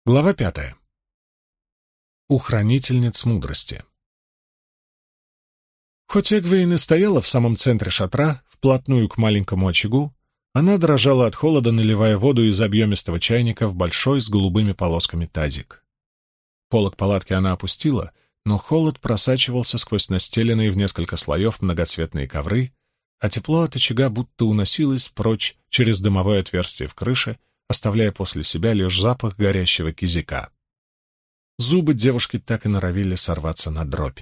Глава 5. У хранительниц мудрости. Хоть Эгвейн и стояла в самом центре шатра, вплотную к маленькому очагу, она дрожала от холода, наливая воду из объемистого чайника в большой с голубыми полосками тазик. Полог палатки она опустила, но холод просачивался сквозь настеленные в несколько слоев многоцветные ковры, а тепло от очага будто уносилось прочь через дымовое отверстие в крыше, оставляя после себя лишь запах горящего кизика. Зубы девушки так и норовили сорваться на дробь.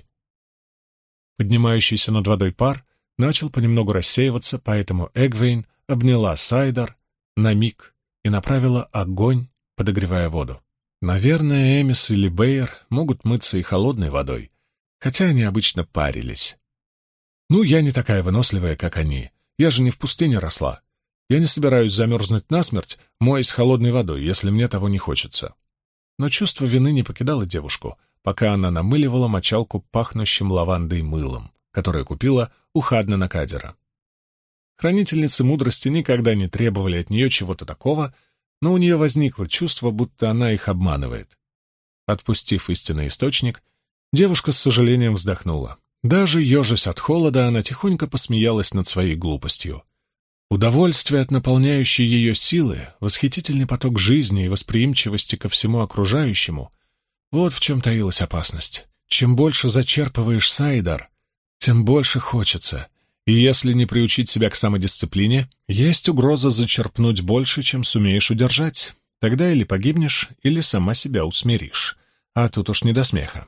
Поднимающийся над водой пар начал понемногу рассеиваться, поэтому Эгвейн обняла Сайдар на миг и направила огонь, подогревая воду. Наверное, Эмис или Бэйр могут мыться и холодной водой, хотя они обычно парились. Ну, я не такая выносливая, как они. Я же не в пустыне росла. Я не собираюсь замерзнуть насмерть, моясь холодной водой, если мне того не хочется. Но чувство вины не покидало девушку, пока она намыливала мочалку пахнущим лавандой мылом, которое купила у Хаднана Кадера. Хранительницы мудрости никогда не требовали от нее чего-то такого, но у нее возникло чувство, будто она их обманывает. Отпустив истинный источник, девушка с сожалением вздохнула. Даже ежась от холода, она тихонько посмеялась над своей глупостью. Удовольствие от наполняющей ее силы, восхитительный поток жизни и восприимчивости ко всему окружающему — вот в чем таилась опасность. Чем больше зачерпываешь, Сайдар, тем больше хочется, и если не приучить себя к самодисциплине, есть угроза зачерпнуть больше, чем сумеешь удержать. Тогда или погибнешь, или сама себя усмиришь, а тут уж не до смеха.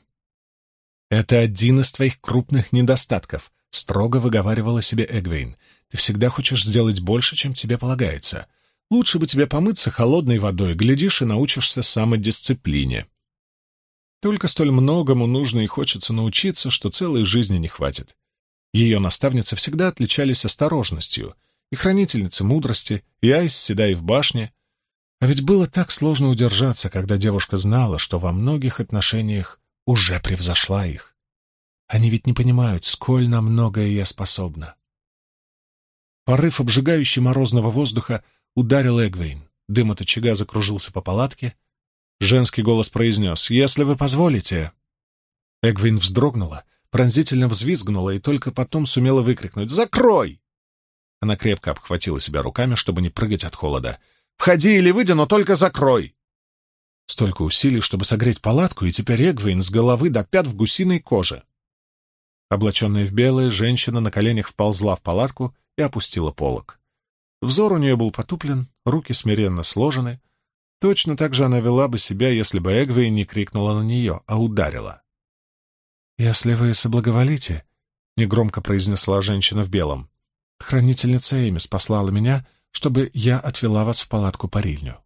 «Это один из твоих крупных недостатков», — строго выговаривала себе Эгвейн. «Ты всегда хочешь сделать больше, чем тебе полагается. Лучше бы тебе помыться холодной водой, глядишь, и научишься самодисциплине». Только столь многому нужно и хочется научиться, что целой жизни не хватит. Ее наставницы всегда отличались осторожностью, и хранительницы мудрости, и Айс Седай в башне. А ведь было так сложно удержаться, когда девушка знала, что во многих отношениях уже превзошла их. Они ведь не понимают, сколь на многое я способна. Порыв обжигающий морозного воздуха ударил Эгвейн. Дым от очага закружился по палатке. Женский голос произнес: «Если вы позволите». Эгвейн вздрогнула, пронзительно взвизгнула и только потом сумела выкрикнуть: «Закрой!». Она крепко обхватила себя руками, чтобы не прыгать от холода. «Входи или выйди, но только закрой!». Столько усилий, чтобы согреть палатку, и теперь Эгвейн с головы до пят в гусиной коже. Облаченная в белое, женщина на коленях вползла в палатку и опустила полог. Взор у нее был потуплен, руки смиренно сложены. Точно так же она вела бы себя, если бы Эгвейн не крикнула на нее, а ударила. «Если вы соблаговолите», — негромко произнесла женщина в белом, — «хранительница Эмис послала меня, чтобы я отвела вас в палатку-парильню».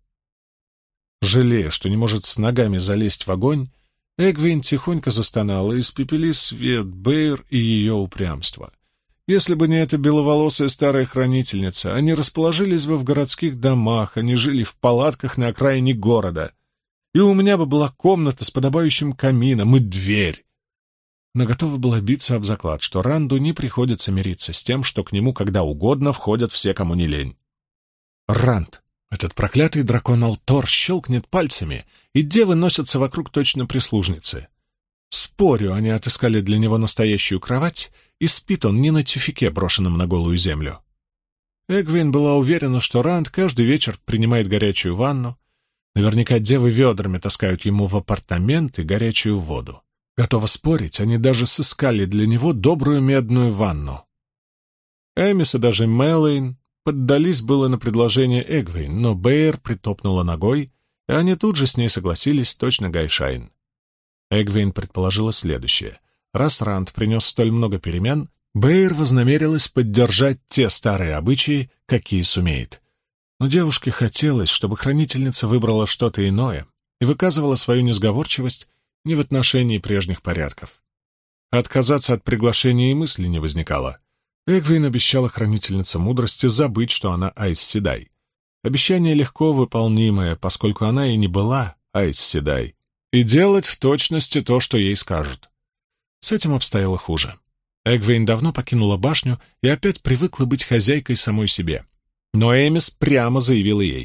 Жалея, что не может с ногами залезть в огонь, Эгвейн тихонько застонала: испепели свет, Бэйр и ее упрямство. Если бы не эта беловолосая старая хранительница, они расположились бы в городских домах, они жили в палатках на окраине города, и у меня бы была комната с подобающим камином и дверь. Но готова была биться об заклад, что Ранду не приходится мириться с тем, что к нему когда угодно входят все, кому не лень. Ранд, этот проклятый дракон Алтор, щелкнет пальцами, и девы носятся вокруг точно прислужницы. Спорю, они отыскали для него настоящую кровать, и спит он не на тюфяке, брошенном на голую землю. Эгвейн была уверена, что Ранд каждый вечер принимает горячую ванну. Наверняка девы ведрами таскают ему в апартаменты горячую воду. Готова спорить, они даже сыскали для него добрую медную ванну. Эмис и даже Мэлэйн поддались было на предложение Эгвейн, но Бэйр притопнула ногой, и они тут же с ней согласились, точно Гайшайн. Эгвейн предположила следующее. Раз Ранд принес столь много перемен, Бэйр вознамерилась поддержать те старые обычаи, какие сумеет. Но девушке хотелось, чтобы хранительница выбрала что-то иное и выказывала свою несговорчивость не в отношении прежних порядков. Отказаться от приглашения и мысли не возникало. Эгвейн обещала хранительнице мудрости забыть, что она Айс Седай. Обещание легко выполнимое, поскольку она и не была Айс Седай, и делать в точности то, что ей скажут. С этим обстояло хуже. Эгвейн давно покинула башню и опять привыкла быть хозяйкой самой себе. Но Эмис прямо заявила ей: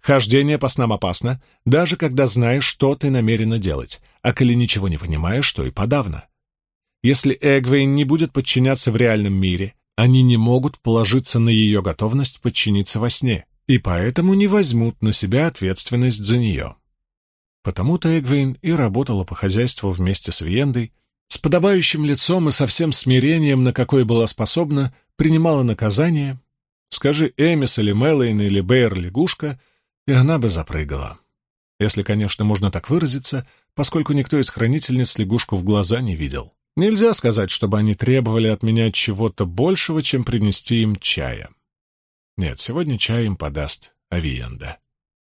Хождение по снам опасно, даже когда знаешь, что ты намерена делать, а коли ничего не понимаешь, то и подавно. Если Эгвейн не будет подчиняться в реальном мире, они не могут положиться на ее готовность подчиниться во сне, и поэтому не возьмут на себя ответственность за нее. Потому-то Эгвейн и работала по хозяйству вместе с Виендой, с подобающим лицом и со всем смирением, на какое была способна, принимала наказание. Скажи Эмис или Мэлэйн или Бэйр лягушка, и она бы запрыгала. Если, конечно, можно так выразиться, поскольку никто из хранительниц лягушку в глаза не видел. Нельзя сказать, чтобы они требовали от меня чего-то большего, чем принести им чая. Нет, сегодня чай им подаст Авиенда.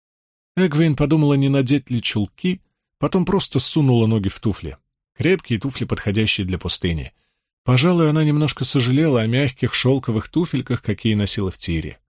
Эгвейн подумала, не надеть ли чулки, потом просто сунула ноги в туфли. Крепкие туфли, подходящие для пустыни. Пожалуй, она немножко сожалела о мягких шелковых туфельках, какие носила в тире.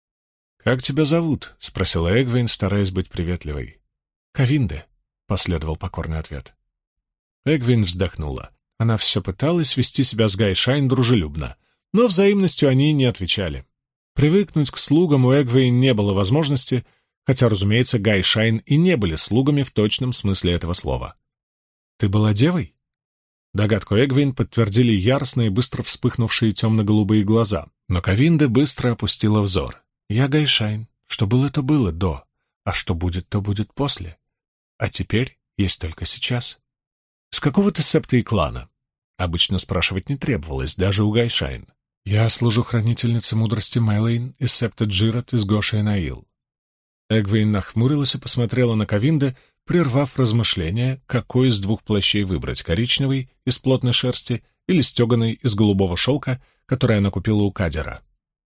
«Как тебя зовут?» — спросила Эгвейн, стараясь быть приветливой. «Кавинде», — последовал покорный ответ. Эгвейн вздохнула. Она все пыталась вести себя с Гайшайн дружелюбно, но взаимностью они не отвечали. Привыкнуть к слугам у Эгвейн не было возможности, хотя, разумеется, Гайшайн и не были слугами в точном смысле этого слова. «Ты была девой?» Догадку Эгвейн подтвердили яростные, быстро вспыхнувшие темно-голубые глаза, но Кавинде быстро опустила взор. «Я Гайшайн. Что было, то было до, а что будет, то будет после. А теперь есть только сейчас». «С какого ты септа и клана?» Обычно спрашивать не требовалось, даже у Гайшайн. «Я служу хранительнице мудрости Мэлэйн из септа Джират из Гоши Наил». Эгвейн нахмурилась и посмотрела на Кавинде, прервав размышления, какой из двух плащей выбрать, коричневый из плотной шерсти или стеганый из голубого шелка, который она купила у Кадера.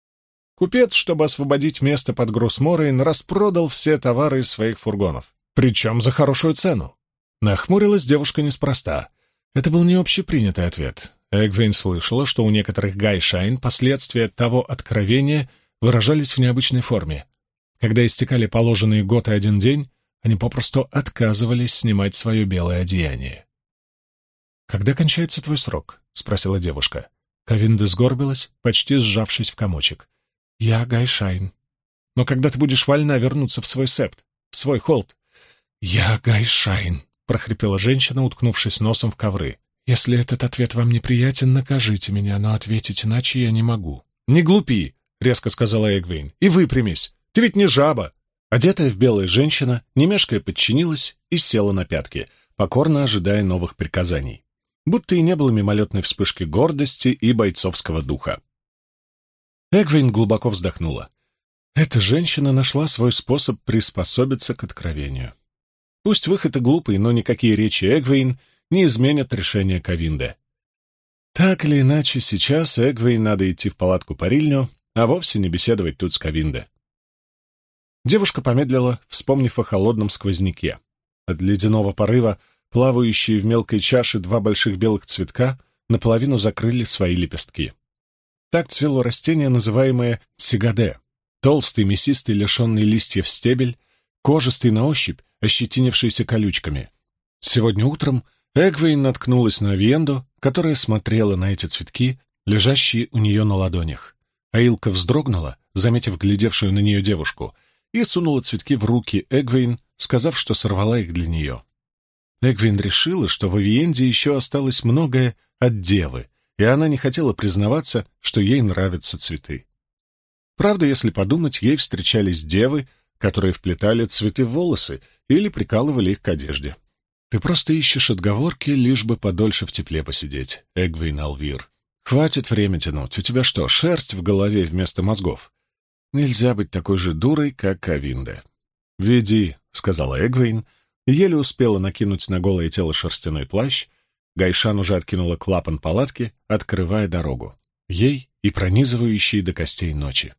Купец, чтобы освободить место под груз Морейн, распродал все товары из своих фургонов, причем за хорошую цену. Нахмурилась девушка неспроста. Это был не общепринятый ответ. Эгвейн слышала, что у некоторых Гайшайн последствия того откровения выражались в необычной форме. Когда истекали положенные год и один день, они попросту отказывались снимать свое белое одеяние. «Когда кончается твой срок?» — спросила девушка. Кавинде сгорбилась, почти сжавшись в комочек. «Я Гайшайн. Но когда ты будешь вольна вернуться в свой септ, в свой холд?» «Я Гайшайн», — прохрипела женщина, уткнувшись носом в ковры. «Если этот ответ вам неприятен, накажите меня, но ответить иначе я не могу». «Не глупи», — резко сказала Эгвейн, — «и выпрямись. Ты ведь не жаба». Одетая в белое женщина, не мешкая подчинилась и села на пятки, покорно ожидая новых приказаний. Будто и не было мимолетной вспышки гордости и бойцовского духа. Эгвейн глубоко вздохнула. Эта женщина нашла свой способ приспособиться к откровению. Пусть выход и глупый, но никакие речи Эгвейн не изменят решение Кавинде. Так или иначе, сейчас Эгвейн надо идти в палатку-парильню, а вовсе не беседовать тут с Кавинде. Девушка помедлила, вспомнив о холодном сквозняке. От ледяного порыва, плавающие в мелкой чаше два больших белых цветка, наполовину закрыли свои лепестки. Так цвело растение, называемое сигаде. Толстый, мясистый, лишенный листьев стебель, кожистый на ощупь, ощетинившийся колючками. Сегодня утром Эгвейн наткнулась на Авиенду, которая смотрела на эти цветки, лежащие у нее на ладонях. Аилка вздрогнула, заметив глядевшую на нее девушку, и сунула цветки в руки Эгвейн, сказав, что сорвала их для нее. Эгвейн решила, что в Авиенде еще осталось многое от девы, и она не хотела признаваться, что ей нравятся цветы. Правда, если подумать, ей встречались девы, которые вплетали цветы в волосы или прикалывали их к одежде. «Ты просто ищешь отговорки, лишь бы подольше в тепле посидеть, Эгвейн Алвир. Хватит время тянуть, у тебя что, шерсть в голове вместо мозгов? Нельзя быть такой же дурой, как Кавинде». «Веди», — сказала Эгвейн, и еле успела накинуть на голое тело шерстяной плащ. Гайшан уже откинула клапан палатки, открывая дорогу. Ей и пронизывающие до костей ночи.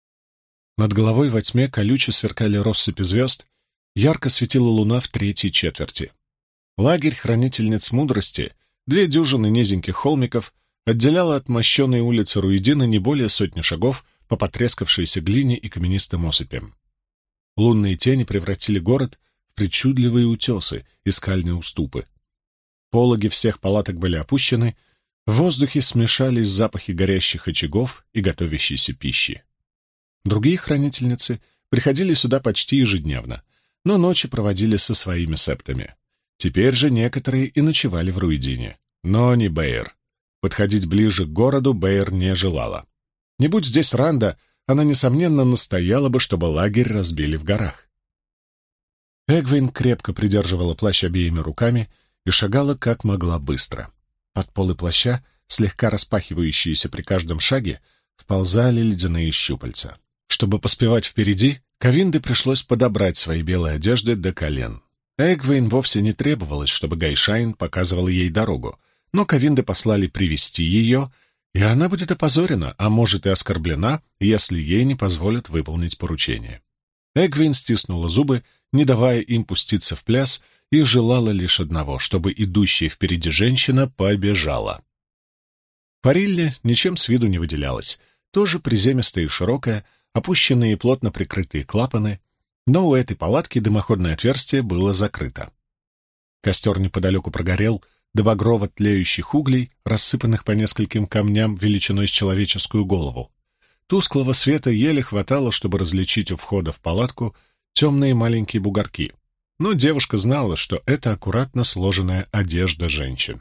Над головой во тьме колюче сверкали россыпи звезд, ярко светила луна в третьей четверти. Лагерь хранительниц мудрости, 2 дюжины низеньких холмиков, отделяла от мощенной улицы Руидина не более 100 шагов по потрескавшейся глине и каменистым осыпям. Лунные тени превратили город в причудливые утесы и скальные уступы. Пологи всех палаток были опущены, в воздухе смешались запахи горящих очагов и готовящейся пищи. Другие хранительницы приходили сюда почти ежедневно, но ночи проводили со своими септами. Теперь же некоторые и ночевали в Руидине, но не Бэйр. Подходить ближе к городу Бэйр не желала. Не будь здесь Ранда, она, несомненно, настояла бы, чтобы лагерь разбили в горах. Эгвейн крепко придерживала плащ обеими руками и шагала как могла быстро. Под полы плаща, слегка распахивающиеся при каждом шаге, вползали ледяные щупальца. Чтобы поспевать впереди, Ковинде пришлось подобрать свои белые одежды до колен. Эгвейн вовсе не требовалось, чтобы Гайшайн показывала ей дорогу, но Ковинде послали привести ее, и она будет опозорена, а может и оскорблена, если ей не позволят выполнить поручение. Эгвейн стиснула зубы, не давая им пуститься в пляс, и желала лишь одного, чтобы идущая впереди женщина побежала. Парилле ничем с виду не выделялась, тоже приземистая и широкая, опущенные и плотно прикрытые клапаны, но у этой палатки дымоходное отверстие было закрыто. Костер неподалеку прогорел до багрово тлеющих углей, рассыпанных по нескольким камням величиной с человеческую голову. Тусклого света еле хватало, чтобы различить у входа в палатку темные маленькие бугорки, но девушка знала, что это аккуратно сложенная одежда женщин.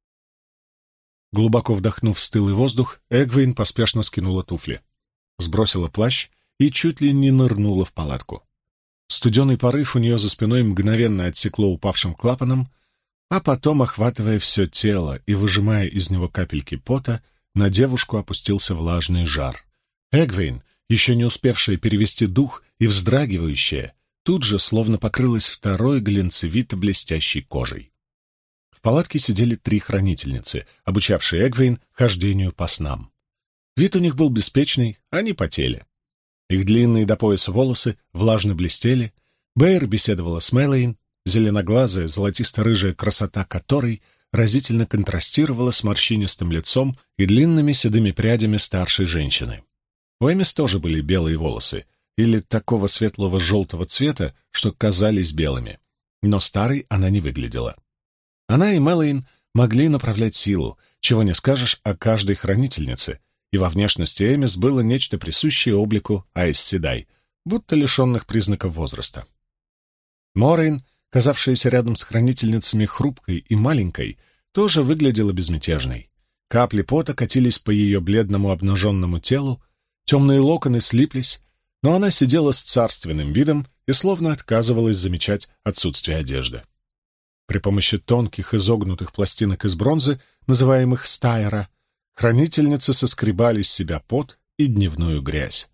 Глубоко вдохнув стылый воздух, Эгвейн поспешно скинула туфли, сбросила плащ и чуть ли не нырнула в палатку. Студеный порыв у нее за спиной мгновенно отсекло упавшим клапаном, а потом, охватывая все тело и выжимая из него капельки пота, на девушку опустился влажный жар. Эгвейн, еще не успевшая перевести дух и вздрагивающая, тут же словно покрылась второй глинцевито-блестящей кожей. В палатке сидели 3 хранительницы, обучавшие Эгвейн хождению по снам. Вид у них был беспечный, они потели. Их длинные до пояса волосы влажно блестели. Бэйр беседовала с Мэлэйн, зеленоглазая, золотисто-рыжая красота которой разительно контрастировала с морщинистым лицом и длинными седыми прядями старшей женщины. У Эмис тоже были белые волосы, или такого светлого желтого цвета, что казались белыми, но старой она не выглядела. Она и Мэлэйн могли направлять силу, чего не скажешь о каждой хранительнице, и во внешности Эмис было нечто присущее облику Айс Седай, будто лишенных признаков возраста. Морейн, казавшаяся рядом с хранительницами хрупкой и маленькой, тоже выглядела безмятежной. Капли пота катились по ее бледному обнаженному телу, темные локоны слиплись, но она сидела с царственным видом и словно отказывалась замечать отсутствие одежды. При помощи тонких изогнутых пластинок из бронзы, называемых стайра, хранительницы соскребали с себя пот и дневную грязь.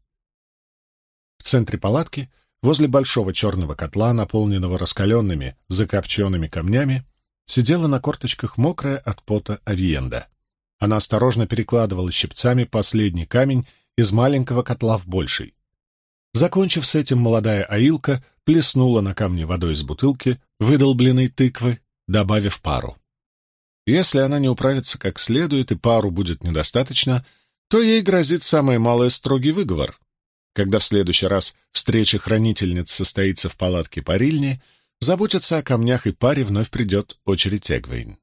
В центре палатки, возле большого черного котла, наполненного раскаленными, закопченными камнями, сидела на корточках мокрая от пота Авиенда. Она осторожно перекладывала щипцами последний камень из маленького котла в больший. Закончив с этим, молодая аилка плеснула на камни водой из бутылки, выдолбленной тыквы, добавив пару. Если она не управится как следует и пару будет недостаточно, то ей грозит самое малое строгий выговор. Когда в следующий раз встреча хранительниц состоится в палатке парильни, заботиться о камнях и паре вновь придет очередь Эгвейн.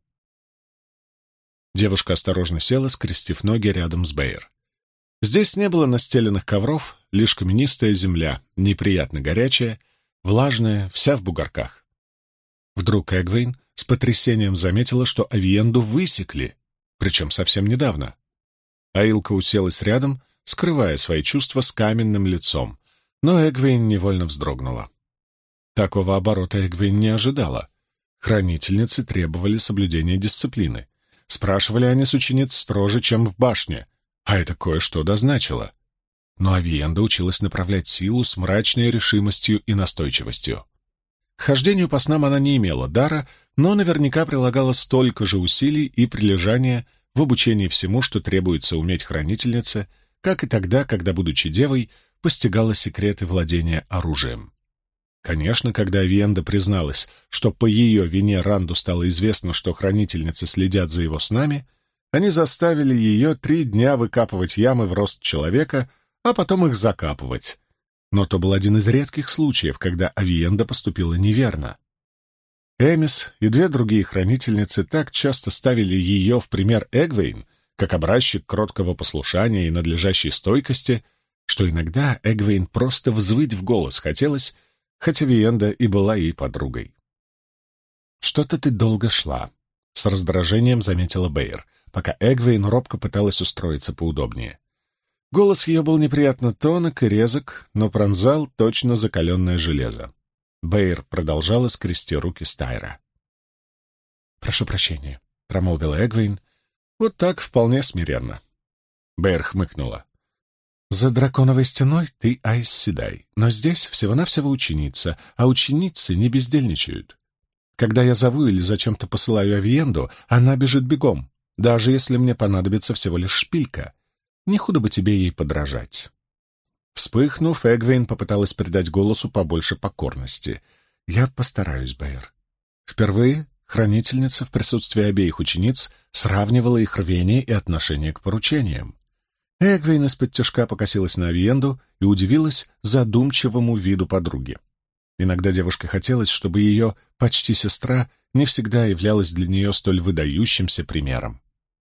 Девушка осторожно села, скрестив ноги рядом с Бэйр. Здесь не было настеленных ковров, лишь каменистая земля, неприятно горячая, влажная, вся в бугорках. Вдруг Эгвейн с потрясением заметила, что Авиенду высекли, причем совсем недавно. Аилка уселась рядом, скрывая свои чувства с каменным лицом, но Эгвейн невольно вздрогнула. Такого оборота Эгвейн не ожидала. Хранительницы требовали соблюдения дисциплины. Спрашивали они с учениц строже, чем в башне, а это кое-что дозначило. Но Авиенда училась направлять силу с мрачной решимостью и настойчивостью. К хождению по снам она не имела дара, но наверняка прилагала столько же усилий и прилежания в обучении всему, что требуется уметь хранительнице, как и тогда, когда, будучи девой, постигала секреты владения оружием. Конечно, когда Авиенда призналась, что по ее вине Ранду стало известно, что хранительницы следят за его снами, они заставили ее 3 дня выкапывать ямы в рост человека, а потом их закапывать. Но то был один из редких случаев, когда Авиенда поступила неверно. Эмис и 2 другие хранительницы так часто ставили ее в пример Эгвейн, как образчик кроткого послушания и надлежащей стойкости, что что иногда Эгвейн просто взвыть в голос хотелось, хотя Виенда и была ей подругой. «Что-то ты долго шла», — с раздражением заметила Бэйр, пока Эгвейн робко пыталась устроиться поудобнее. Голос ее был неприятно тонок и резок, но пронзал точно закаленное железо. Бэйр продолжала скрести руки Стайра. «Прошу прощения», — промолвила Эгвейн, вот так вполне смиренно. Бэйр хмыкнула. «За драконовой стеной ты Айс Седай, но здесь всего-навсего ученица, а ученицы не бездельничают. Когда я зову или зачем-то посылаю Авиенду, она бежит бегом, даже если мне понадобится всего лишь шпилька. Не худо бы тебе ей подражать». Вспыхнув, Эгвейн попыталась придать голосу побольше покорности. «Я постараюсь, Бэйр». Впервые хранительница в присутствии обеих учениц сравнивала их рвение и отношение к поручениям. Эгвейн исподтишка покосилась на Авиенду и удивилась задумчивому виду подруги. Иногда девушке хотелось, чтобы ее почти сестра не всегда являлась для нее столь выдающимся примером.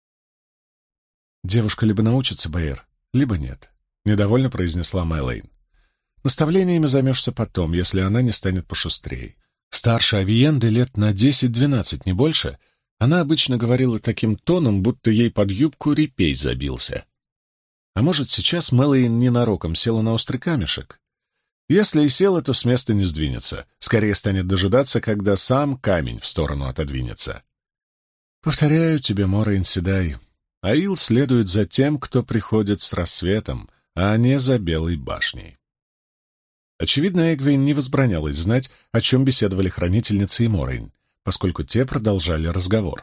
«Девушка либо научится, Бэйр, либо нет», — недовольно произнесла Мэлэйн. «Наставлениями займешься потом, если она не станет пошустрее. Старше Авиенды лет на 10-12, не больше, она обычно говорила таким тоном, будто ей под юбку репей забился. А может, сейчас Мэлэйн ненароком села на острый камешек? Если и села, то с места не сдвинется, скорее станет дожидаться, когда сам камень в сторону отодвинется. Повторяю тебе, Морейн Седай, Аил следует за тем, кто приходит с рассветом, а не за Белой башней». Очевидно, Эгвейн не возбранялась знать, о чем беседовали хранительницы и Морейн, поскольку те продолжали разговор.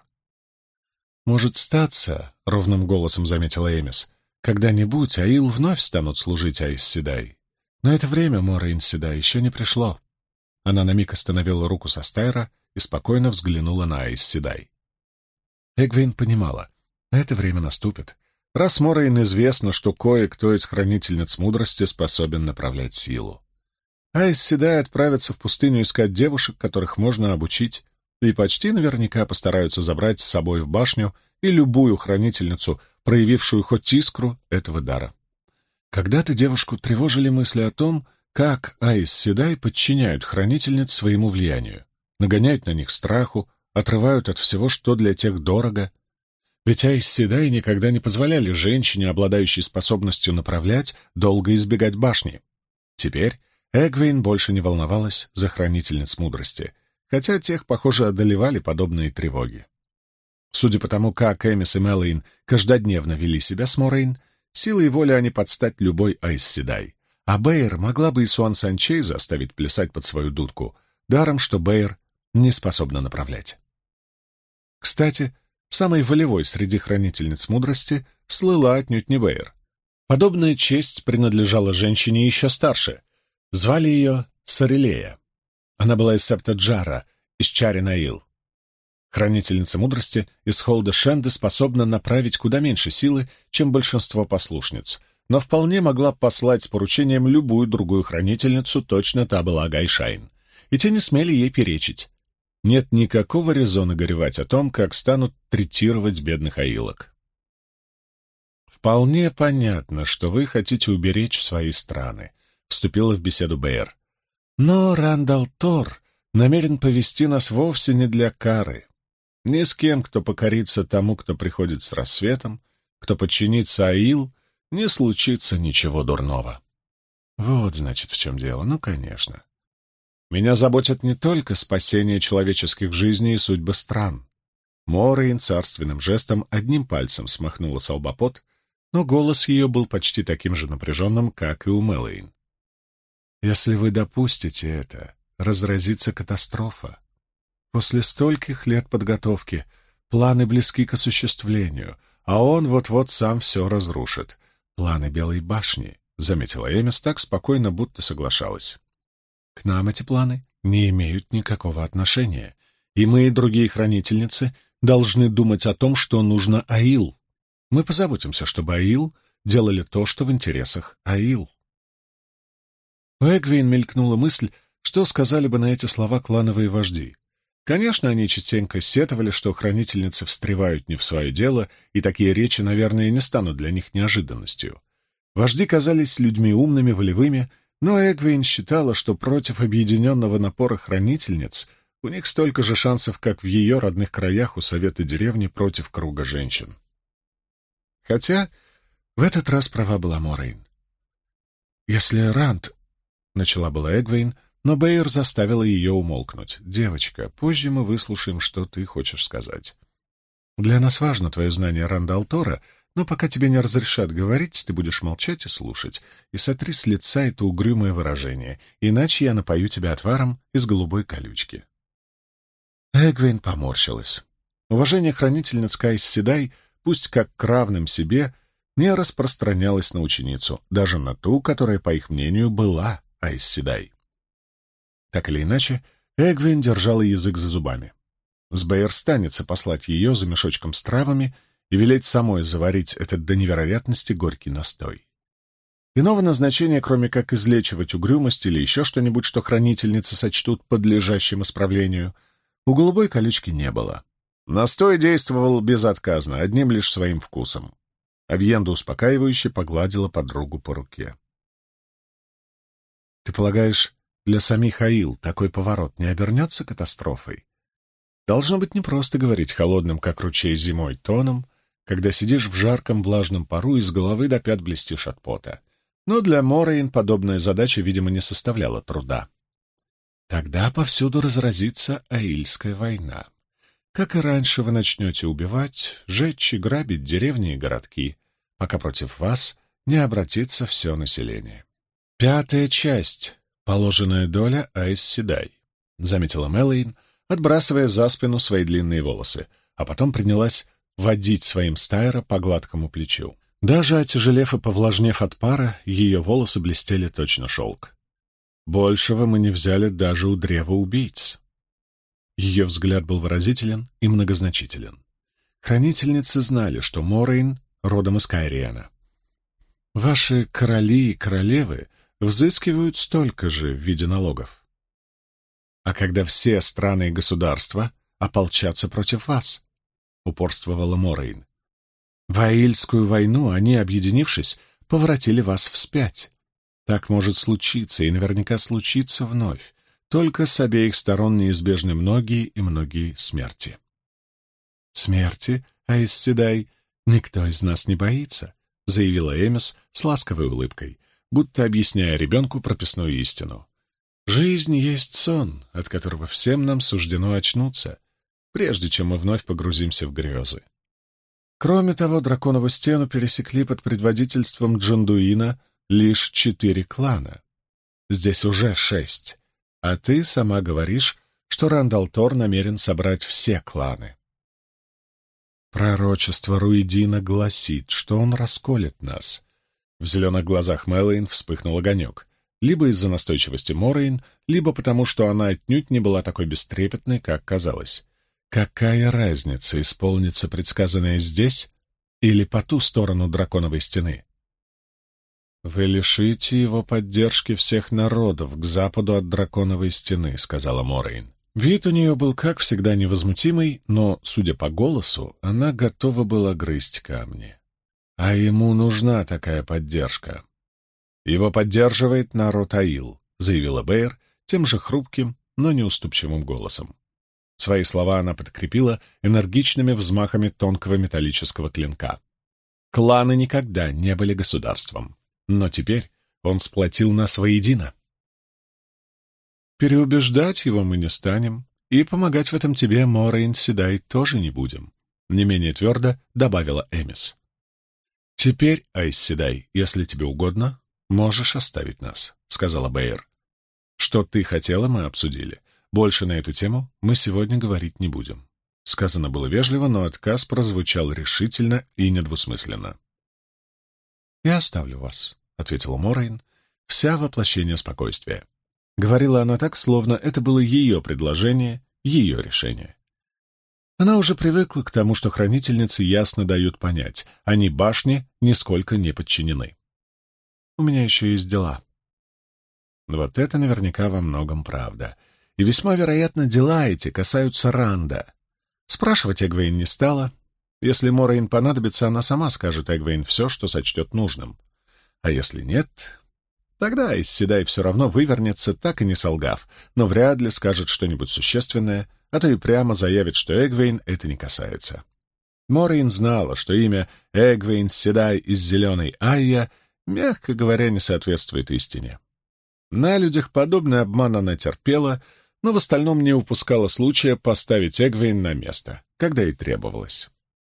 «Может статься, — ровным голосом заметила Эмис, — когда-нибудь Аил вновь станут служить Айс Седай. Но это время, Морейн Седай, еще не пришло». Она на миг остановила руку со Стайра и спокойно взглянула на Айс Седай. Эгвейн понимала, это время наступит, раз Морейн известно, что кое-кто из хранительниц мудрости способен направлять силу. Айс Седай отправятся в пустыню искать девушек, которых можно обучить, и почти наверняка постараются забрать с собой в башню и любую хранительницу, проявившую хоть искру этого дара. Когда-то девушку тревожили мысли о том, как Айс Седай подчиняют хранительниц своему влиянию, нагоняют на них страху, отрывают от всего, что для тех дорого. Ведь Айс Седай никогда не позволяли женщине, обладающей способностью направлять, долго избегать башни. Теперь Эгвейн больше не волновалась за хранительниц мудрости, хотя тех, похоже, одолевали подобные тревоги. Судя по тому, как Эмис и Мэлэйн каждодневно вели себя с Морейн, силой и волей они подстать любой Айс Седай, а Бэйр могла бы и Суан Санчей заставить плясать под свою дудку, даром, что Бэйр не способна направлять. Кстати, самой волевой среди хранительниц мудрости слыла отнюдь не Бэйр. Подобная честь принадлежала женщине еще старше. Звали ее Сарелея. Она была из септа Джара, из Чари-Наил. Хранительница мудрости из Холда Шенды способна направить куда меньше силы, чем большинство послушниц, но вполне могла послать с поручением любую другую хранительницу, точно та была Гайшайн, и те не смели ей перечить. Нет никакого резона горевать о том, как станут третировать бедных аилок. «Вполне понятно, что вы хотите уберечь свои страны», — вступила в беседу Бэйр. «Но Рандал Тор намерен повести нас вовсе не для кары. Ни с кем, кто покорится тому, кто приходит с рассветом, кто подчинится Аил, не случится ничего дурного». Вот, значит, в чем дело. Ну, конечно. Меня заботят не только спасение человеческих жизней и судьбы стран. Морейн царственным жестом одним пальцем смахнула с лба пот, но голос ее был почти таким же напряженным, как и у Мэлэйн. «Если вы допустите это, разразится катастрофа. После стольких лет подготовки планы близки к осуществлению, а он вот-вот сам все разрушит. Планы Белой башни», — заметила Эмис так спокойно, будто соглашалась. «К нам эти планы не имеют никакого отношения, и мы и другие хранительницы должны думать о том, что нужно Аил. Мы позаботимся, чтобы Аил делали то, что в интересах Аил». У Эгвейн мелькнула мысль, что сказали бы на эти слова клановые вожди. Конечно, они частенько сетовали, что хранительницы встревают не в свое дело, и такие речи, наверное, не станут для них неожиданностью. Вожди казались людьми умными, волевыми, но Эгвейн считала, что против объединенного напора хранительниц у них столько же шансов, как в ее родных краях у совета деревни против круга женщин. Хотя в этот раз права была Морейн. «Если Ранд...» — начала была Эгвейн, но Бэйр заставила ее умолкнуть. «Девочка, позже мы выслушаем, что ты хочешь сказать. Для нас важно твое знание Ранда Алтора, но пока тебе не разрешат говорить, ты будешь молчать и слушать, и сотри с лица это угрюмое выражение, иначе я напою тебя отваром из голубой колючки». Эгвейн поморщилась. Уважение хранительниц Каис Седай, пусть как к равным себе, не распространялось на ученицу, даже на ту, которая, по их мнению, была Аис Седай. Так или иначе, Эгвейн держала язык за зубами. С Бэйр станется послать ее за мешочком с травами и велеть самой заварить этот до невероятности горький настой. Иного назначения, кроме как излечивать угрюмость или еще что-нибудь, что хранительницы сочтут подлежащим исправлению, у голубой колючки не было. Настой действовал безотказно, одним лишь своим вкусом. Авьенда успокаивающе погладила подругу по руке. «Ты полагаешь, для самих Аил такой поворот не обернется катастрофой? Должно быть непросто говорить холодным, как ручей зимой, тоном, когда сидишь в жарком влажном пару и с головы до пят блестишь от пота. Но для Морейн подобная задача, видимо, не составляла труда. Тогда повсюду разразится Аильская война. Как и раньше, вы начнете убивать, жечь и грабить деревни и городки, пока против вас не обратится все население. 5-я часть, положенная доля Аис Седай, заметила Мэлэйн, отбрасывая за спину свои длинные волосы, а потом принялась водить своим стайра по гладкому плечу. Даже отяжелев и повлажнев от пара, ее волосы блестели точно шелк. Большего мы не взяли даже у древа убийц. Ее взгляд был выразителен и многозначителен. Хранительницы знали, что Морейн родом из Кайриена. Ваши короли и королевы взыскивают столько же в виде налогов. А когда все страны и государства ополчатся против вас, упорствовала Морейн. В Аильскую войну они, объединившись, поворотили вас вспять. Так может случиться, и наверняка случится вновь. Только с обеих сторон неизбежны многие и многие смерти. «Смерти, Аис Седай, никто из нас не боится», — заявила Эмис с ласковой улыбкой, будто объясняя ребенку прописную истину. «Жизнь есть сон, от которого всем нам суждено очнуться, прежде чем мы вновь погрузимся в грезы. Кроме того, драконову стену пересекли под предводительством Джандуина лишь 4 клана. Здесь уже 6. А ты сама говоришь, что Ранд Алтор намерен собрать все кланы. Пророчество Руидина гласит, что он расколет нас». В зеленых глазах Мэлэйн вспыхнул огонек, либо из-за настойчивости Морейн, либо потому, что она отнюдь не была такой бестрепетной, как казалось. Какая разница, исполнится предсказанное здесь или по ту сторону драконовой стены? «Вы лишите его поддержки всех народов к западу от драконовой стены», — сказала Морейн. Вид у нее был, как всегда, невозмутимый, но, судя по голосу, она готова была грызть камни. А ему нужна такая поддержка. «Его поддерживает народ Аил», — заявила Бэйр тем же хрупким, но неуступчивым голосом. Свои слова она подкрепила энергичными взмахами тонкого металлического клинка. Кланы никогда не были государством. Но теперь он сплотил нас воедино. Переубеждать его мы не станем, и помогать в этом тебе, Морейн Седай, тоже не будем, — не менее твердо добавила Эмис. Теперь, Аис Седай, если тебе угодно, можешь оставить нас, — сказала Бэйр. Что ты хотела, мы обсудили. Больше на эту тему мы сегодня говорить не будем. Сказано было вежливо, но отказ прозвучал решительно и недвусмысленно. «Я оставлю вас», — ответила Морейн, вся воплощение спокойствия. Говорила она так, словно это было ее предложение, ее решение. Она уже привыкла к тому, что хранительницы ясно дают понять, они башне нисколько не подчинены. «У меня еще есть дела». Вот это наверняка во многом правда. И весьма вероятно, дела эти касаются Ранда. Спрашивать Эгвейн не стала. Если Морейн понадобится, она сама скажет Эгвейн все, что сочтет нужным. А если нет, тогда Исседай все равно вывернется, так и не солгав, но вряд ли скажет что-нибудь существенное, а то и прямо заявит, что Эгвейн это не касается. Морейн знала, что имя Эгвейн Седай из Зеленой Айя, мягко говоря, не соответствует истине. На людях подобный обман она терпела, но в остальном не упускала случая поставить Эгвейн на место, когда ей требовалось.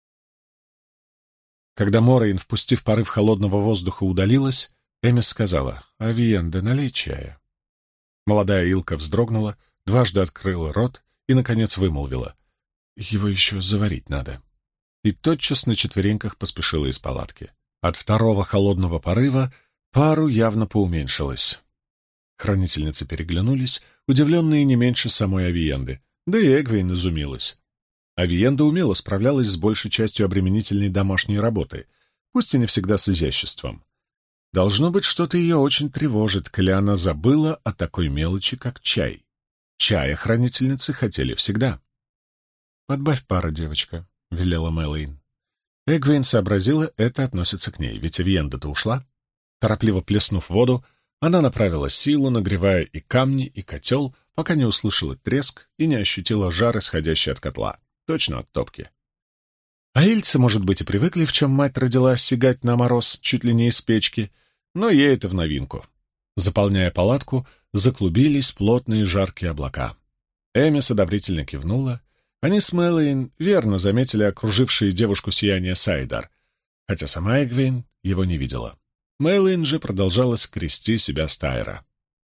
Когда Морейн, впустив порыв холодного воздуха, удалилась, Эмис сказала: «Авиенда, налей чая». Молодая Илка вздрогнула, дважды открыла рот и, наконец, вымолвила: «Его еще заварить надо». И тотчас на четвереньках поспешила из палатки. От второго холодного порыва пару явно поуменьшилось. Хранительницы переглянулись, удивленные не меньше самой Авиенды, да и Эгвейн изумилась. Авиенда умело справлялась с большей частью обременительной домашней работы, пусть и не всегда с изяществом. Должно быть, что-то ее очень тревожит, коли она забыла о такой мелочи, как чай. Чая хранительницы хотели всегда. «Подбавь пару, девочка», — велела Мэлэйн. Эгвейн сообразила, это относится к ней, ведь Авиенда-то ушла. Торопливо плеснув воду, она направила силу, нагревая и камни, и котел, пока не услышала треск и не ощутила жар, исходящий от котла. Точно от топки. Аильцы, может быть, и привыкли, в чем мать родила, сигать на мороз чуть ли не из печки, но ей это в новинку. Заполняя палатку, заклубились плотные жаркие облака. Эмис одобрительно кивнула. Они с Мэлэйн верно заметили окружившие девушку сияние Сайдар, хотя сама Эгвейн его не видела. Мэлэйн же продолжала скрести себя с Тайра.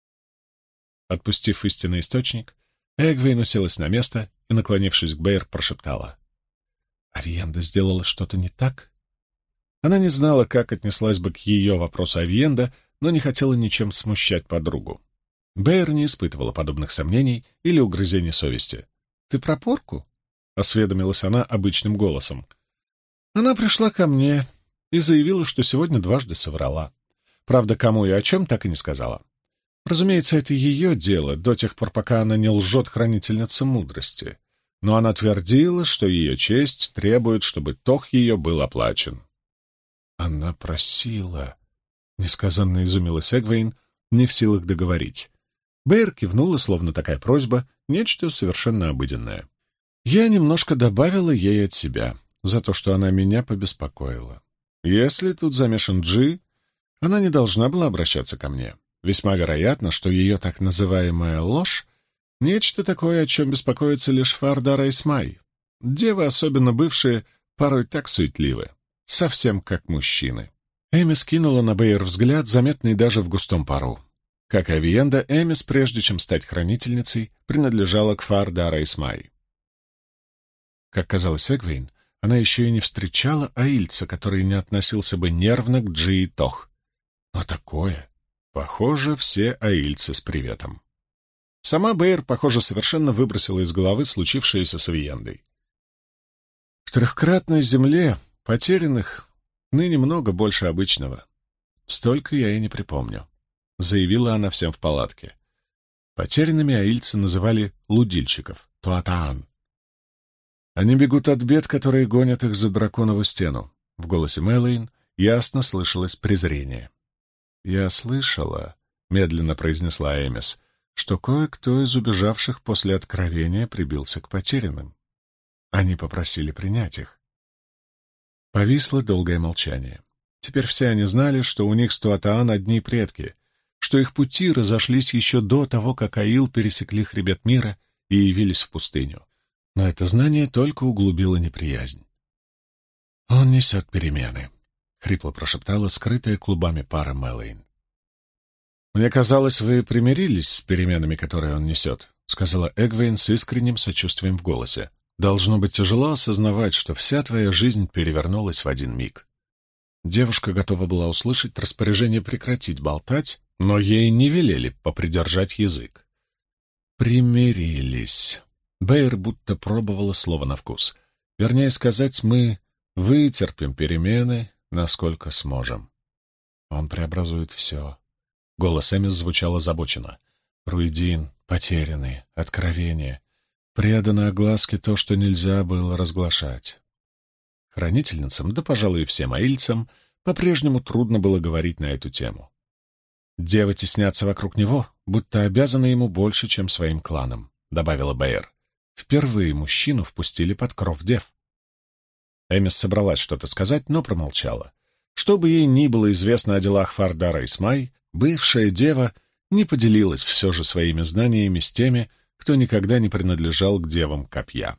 Отпустив истинный источник, Эгвейн уселась на место и, наклонившись к Бэйр, прошептала: «Авиенда сделала что-то не так?» Она не знала, как отнеслась бы к ее вопросу Авиенда, но не хотела ничем смущать подругу. Бэйр не испытывала подобных сомнений или угрызений совести. «Ты про порку?» — осведомилась она обычным голосом. Она пришла ко мне и заявила, что сегодня дважды соврала. Правда, кому и о чем, так и не сказала. Разумеется, это ее дело, до тех пор, пока она не лжет хранительнице мудрости. Но она твердила, что ее честь требует, чтобы тох ее был оплачен. Она просила... Несказанно изумилась Эгвейн, не в силах договорить. Бэйр кивнула, словно такая просьба, нечто совершенно обыденное. Я немножко добавила ей от себя, за то, что она меня побеспокоила. Если тут замешан Джи, она не должна была обращаться ко мне. Весьма вероятно, что ее так называемая ложь — нечто такое, о чем беспокоится лишь Фардара и Смай. Девы, особенно бывшие, порой так суетливы, совсем как мужчины. Эмис кинула на Бэйр взгляд, заметный даже в густом пару. Как и Авиенда, Эмис, прежде чем стать хранительницей, принадлежала к Фардара и Смай. Как казалось Эгвейн, она еще и не встречала аильца, который не относился бы нервно к Джи и Тох. Но такое... Похоже, все аильцы с приветом. Сама Бэйр, похоже, совершенно выбросила из головы случившееся с Авиендой. В трехкратной земле потерянных ныне много больше обычного. Столько я и не припомню, — заявила она всем в палатке. Потерянными аильцы называли лудильщиков, туатаан. Они бегут от бед, которые гонят их за драконову стену. В голосе Мэлэйн ясно слышалось презрение. «Я слышала», — медленно произнесла Эмис, «что кое-кто из убежавших после откровения прибился к потерянным. Они попросили принять их». Повисло долгое молчание. Теперь все они знали, что у них с Туатаан одни предки, что их пути разошлись еще до того, как Аил пересекли хребет мира и явились в пустыню. Но это знание только углубило неприязнь. «Он несет перемены», — хрипло прошептала скрытая клубами пара Мэлэйн. «Мне казалось, вы примирились с переменами, которые он несет», — сказала Эгвейн с искренним сочувствием в голосе. «Должно быть тяжело осознавать, что вся твоя жизнь перевернулась в один миг». Девушка готова была услышать распоряжение прекратить болтать, но ей не велели попридержать язык. «Примирились». Бэйр будто пробовала слово на вкус. Вернее сказать, мы вытерпим перемены, насколько сможем. Он преобразует все. Голос Эмис звучал озабоченно. Руидин, потерянные, откровения, предано огласке то, что нельзя было разглашать. Хранительницам, да, пожалуй, и всем аильцам, по-прежнему трудно было говорить на эту тему. «Девы теснятся вокруг него, будто обязаны ему больше, чем своим кланам», — добавила Бэйр. «Впервые мужчину впустили под кров дев». Эмис собралась что-то сказать, но промолчала. Что бы ей ни было известно о делах Фардара и Смай, бывшая дева не поделилась все же своими знаниями с теми, кто никогда не принадлежал к девам копья.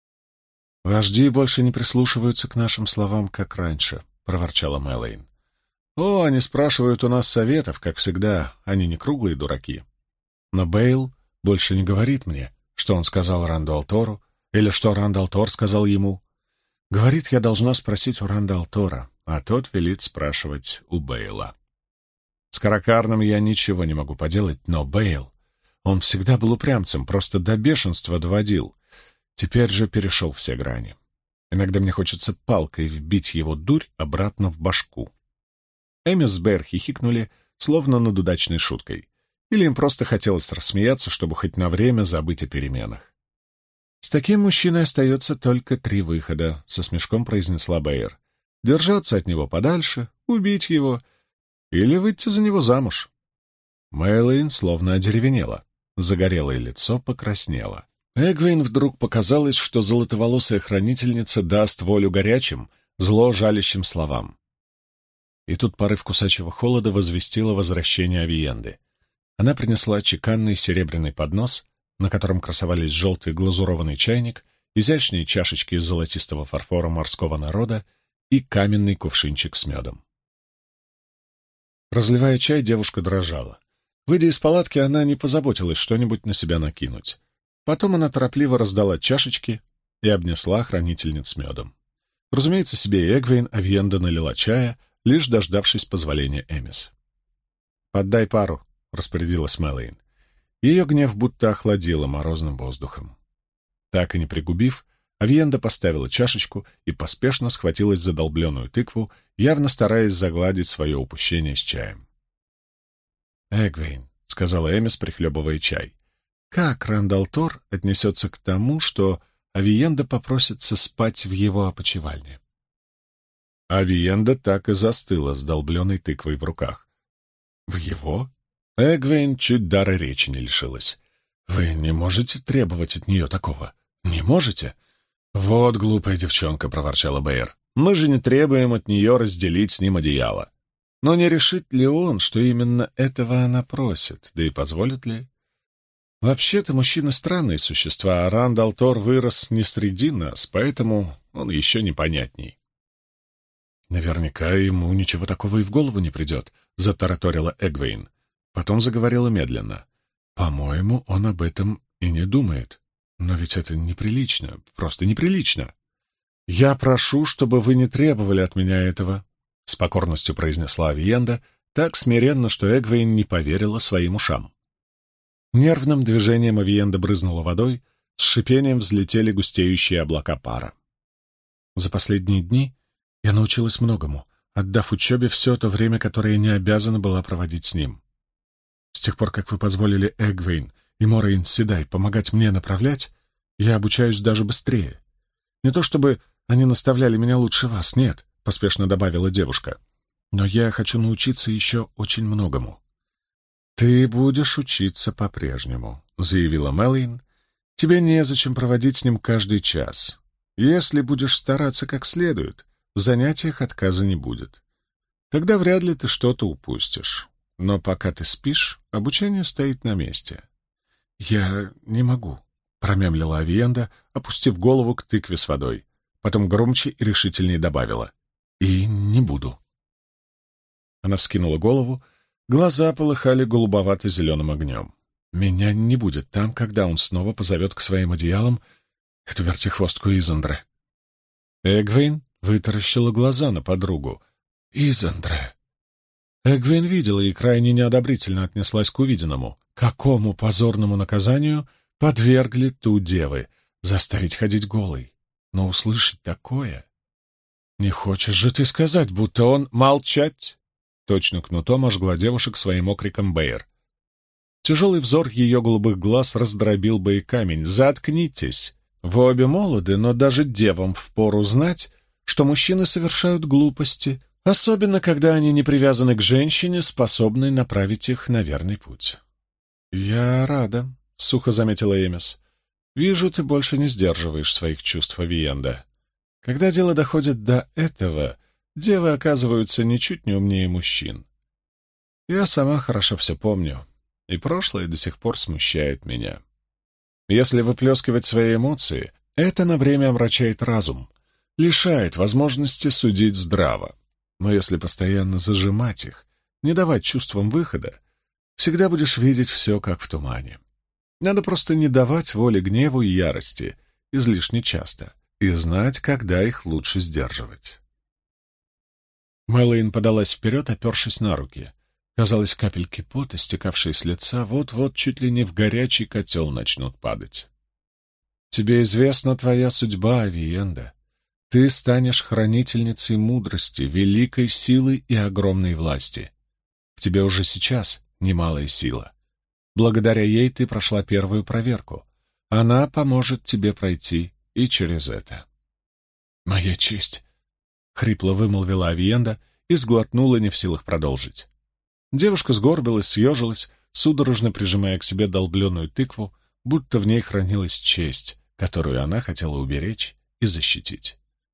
«Вожди больше не прислушиваются к нашим словам, как раньше», — проворчала Мэлэйн. «О, они спрашивают у нас советов, как всегда, они не круглые дураки. Но Бейл больше не говорит мне, что он сказал Ранду-Алтору, или что Ранд-Алтор сказал ему. Говорит, я должна спросить у Ранда-Алтора, а тот велит спрашивать у Бейла. С Каракарном я ничего не могу поделать, но Бейл, он всегда был упрямцем, просто до бешенства доводил. Теперь же перешел все грани. Иногда мне хочется палкой вбить его дурь обратно в башку». Эмис с Бэйр хихикнули, словно над удачной шуткой. Или им просто хотелось рассмеяться, чтобы хоть на время забыть о переменах. «С таким мужчиной остается только 3 выхода», — со смешком произнесла Бэйр. «Держаться от него подальше, убить его или выйти за него замуж». Мэлэйн словно одеревенела. Загорелое лицо покраснело. Эгвейн вдруг показалось, что золотоволосая хранительница даст волю горячим, зло жалящим словам. И тут порыв кусачего холода возвестила возвращение Авиенды. Она принесла чеканный серебряный поднос, на котором красовались желтый глазурованный чайник, изящные чашечки из золотистого фарфора морского народа и каменный кувшинчик с медом. Разливая чай, девушка дрожала. Выйдя из палатки, она не позаботилась что-нибудь на себя накинуть. Потом она торопливо раздала чашечки и обнесла хранительниц медом. Разумеется, себе и Эгвейн Авиенда налила чая, лишь дождавшись позволения Эмис. «Поддай пару», — распорядилась Мэлэйн. Ее гнев будто охладило морозным воздухом. Так и не пригубив, Авиенда поставила чашечку и поспешно схватилась за долбленную тыкву, явно стараясь загладить свое упущение с чаем. «Эгвейн», — сказала Эмис, прихлебывая чай, — «как Ранд-Алтор отнесется к тому, что Авиенда попросится спать в его опочивальне?» Авиенда так и застыла с долбленной тыквой в руках. «В его?» Эгвейн чуть дара речи не лишилась. «Вы не можете требовать от нее такого? Не можете?» «Вот глупая девчонка», — проворчала Бэйр. «Мы же не требуем от нее разделить с ним одеяло. Но не решит ли он, что именно этого она просит, да и позволит ли? Вообще-то мужчины странные существа, а Ранд-Алтор вырос не среди нас, поэтому он еще непонятней». «Наверняка ему ничего такого и в голову не придет», — затараторила Эгвейн. Потом заговорила медленно. «По-моему, он об этом и не думает. Но ведь это неприлично, просто неприлично. Я прошу, чтобы вы не требовали от меня этого», — с покорностью произнесла Авиенда, так смиренно, что Эгвейн не поверила своим ушам. Нервным движением Авиенда брызнула водой, с шипением взлетели густеющие облака пара. «За последние дни я научилась многому, отдав учебе все то время, которое не обязана была проводить с ним. С тех пор, как вы позволили Эгвейн и Морейн Седай помогать мне направлять, я обучаюсь даже быстрее. Не то чтобы они наставляли меня лучше вас, нет», — поспешно добавила девушка. «Но я хочу научиться еще очень многому». «Ты будешь учиться по-прежнему», — заявила Мэлэйн. «Тебе незачем проводить с ним каждый час. Если будешь стараться как следует, в занятиях отказа не будет. Тогда вряд ли ты что-то упустишь. Но пока ты спишь, обучение стоит на месте». «Я не могу», — промямлила Авиенда, опустив голову к тыкве с водой. Потом громче и решительнее добавила: «И не буду». Она вскинула голову, глаза полыхали голубовато-зеленым огнем. «Меня не будет там, когда он снова позовет к своим одеялам эту вертихвостку Изандре». Эгвейн вытаращила глаза на подругу. «Изандре!» Эгвейн видела и крайне неодобрительно отнеслась к увиденному. Какому позорному наказанию подвергли ту девы? Заставить ходить голой. Но услышать такое... «Не хочешь же ты сказать, будто он...» «Молчать!» Точно кнутом ожгла девушек своим окриком Бэйр. Тяжелый взор ее голубых глаз раздробил бы и камень. «Заткнитесь! Вы обе молоды, но даже девам впору знать, что мужчины совершают глупости, Особенно, когда они не привязаны к женщине, способной направить их на верный путь. «Я рада», — сухо заметила Эмис. «Вижу, ты больше не сдерживаешь своих чувств, Авиенда. Когда дело доходит до этого, девы оказываются ничуть не умнее мужчин. Я сама хорошо все помню, и прошлое до сих пор смущает меня. Если выплескивать свои эмоции, это на время омрачает разум, лишает возможности судить здраво. Но если постоянно зажимать их, не давать чувствам выхода, всегда будешь видеть все как в тумане. Надо просто не давать воли гневу и ярости излишне часто и знать, когда их лучше сдерживать». Мэлэйн подалась вперед, опершись на руки. Казалось, капельки пота, стекавшие с лица, вот-вот чуть ли не в горячий котел начнут падать. «Тебе известна твоя судьба, Авиенда. Ты станешь хранительницей мудрости, великой силы и огромной власти. В тебе уже сейчас немалая сила. Благодаря ей ты прошла первую проверку. Она поможет тебе пройти и через это». «Моя честь», — хрипло вымолвила Авиенда и сглотнула, не в силах продолжить. Девушка сгорбилась, съежилась, судорожно прижимая к себе долбленную тыкву, будто в ней хранилась честь, которую она хотела уберечь и защитить.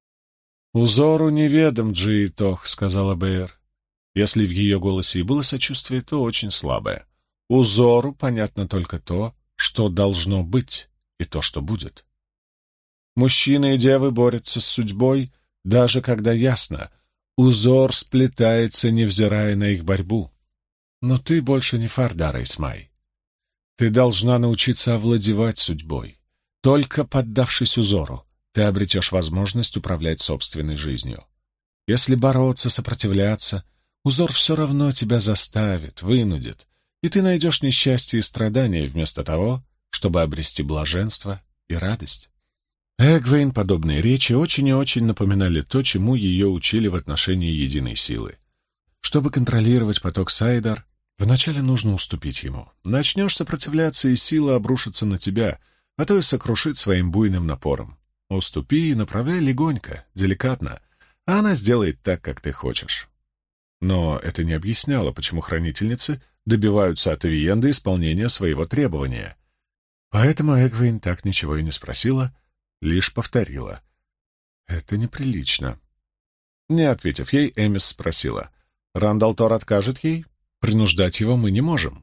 «Узору неведом, Джиитох», — сказала Бэйр. Если в ее голосе и было сочувствие, то очень слабое. «Узору понятно только то, что должно быть, и то, что будет. Мужчины и девы борются с судьбой, даже когда ясно, узор сплетается, невзирая на их борьбу. Но ты больше не Фардар, Эйсмай. Ты должна научиться овладевать судьбой. Только поддавшись узору, ты обретешь возможность управлять собственной жизнью. Если бороться, сопротивляться, узор все равно тебя заставит, вынудит, и ты найдешь несчастье и страдания вместо того, чтобы обрести блаженство и радость». Эгвейн подобные речи очень и очень напоминали то, чему ее учили в отношении единой силы. Чтобы контролировать поток Сайдар, вначале нужно уступить ему. Начнешь сопротивляться, и сила обрушится на тебя, а то и сокрушит своим буйным напором. Уступи и направляй легонько, деликатно, а она сделает так, как ты хочешь. Но это не объясняло, почему хранительницы добиваются от Авиенды исполнения своего требования. Поэтому Эгвейн так ничего и не спросила, лишь повторила. «Это неприлично». Не ответив ей, Эмис спросила. «Рандалтор откажет ей? Принуждать его мы не можем».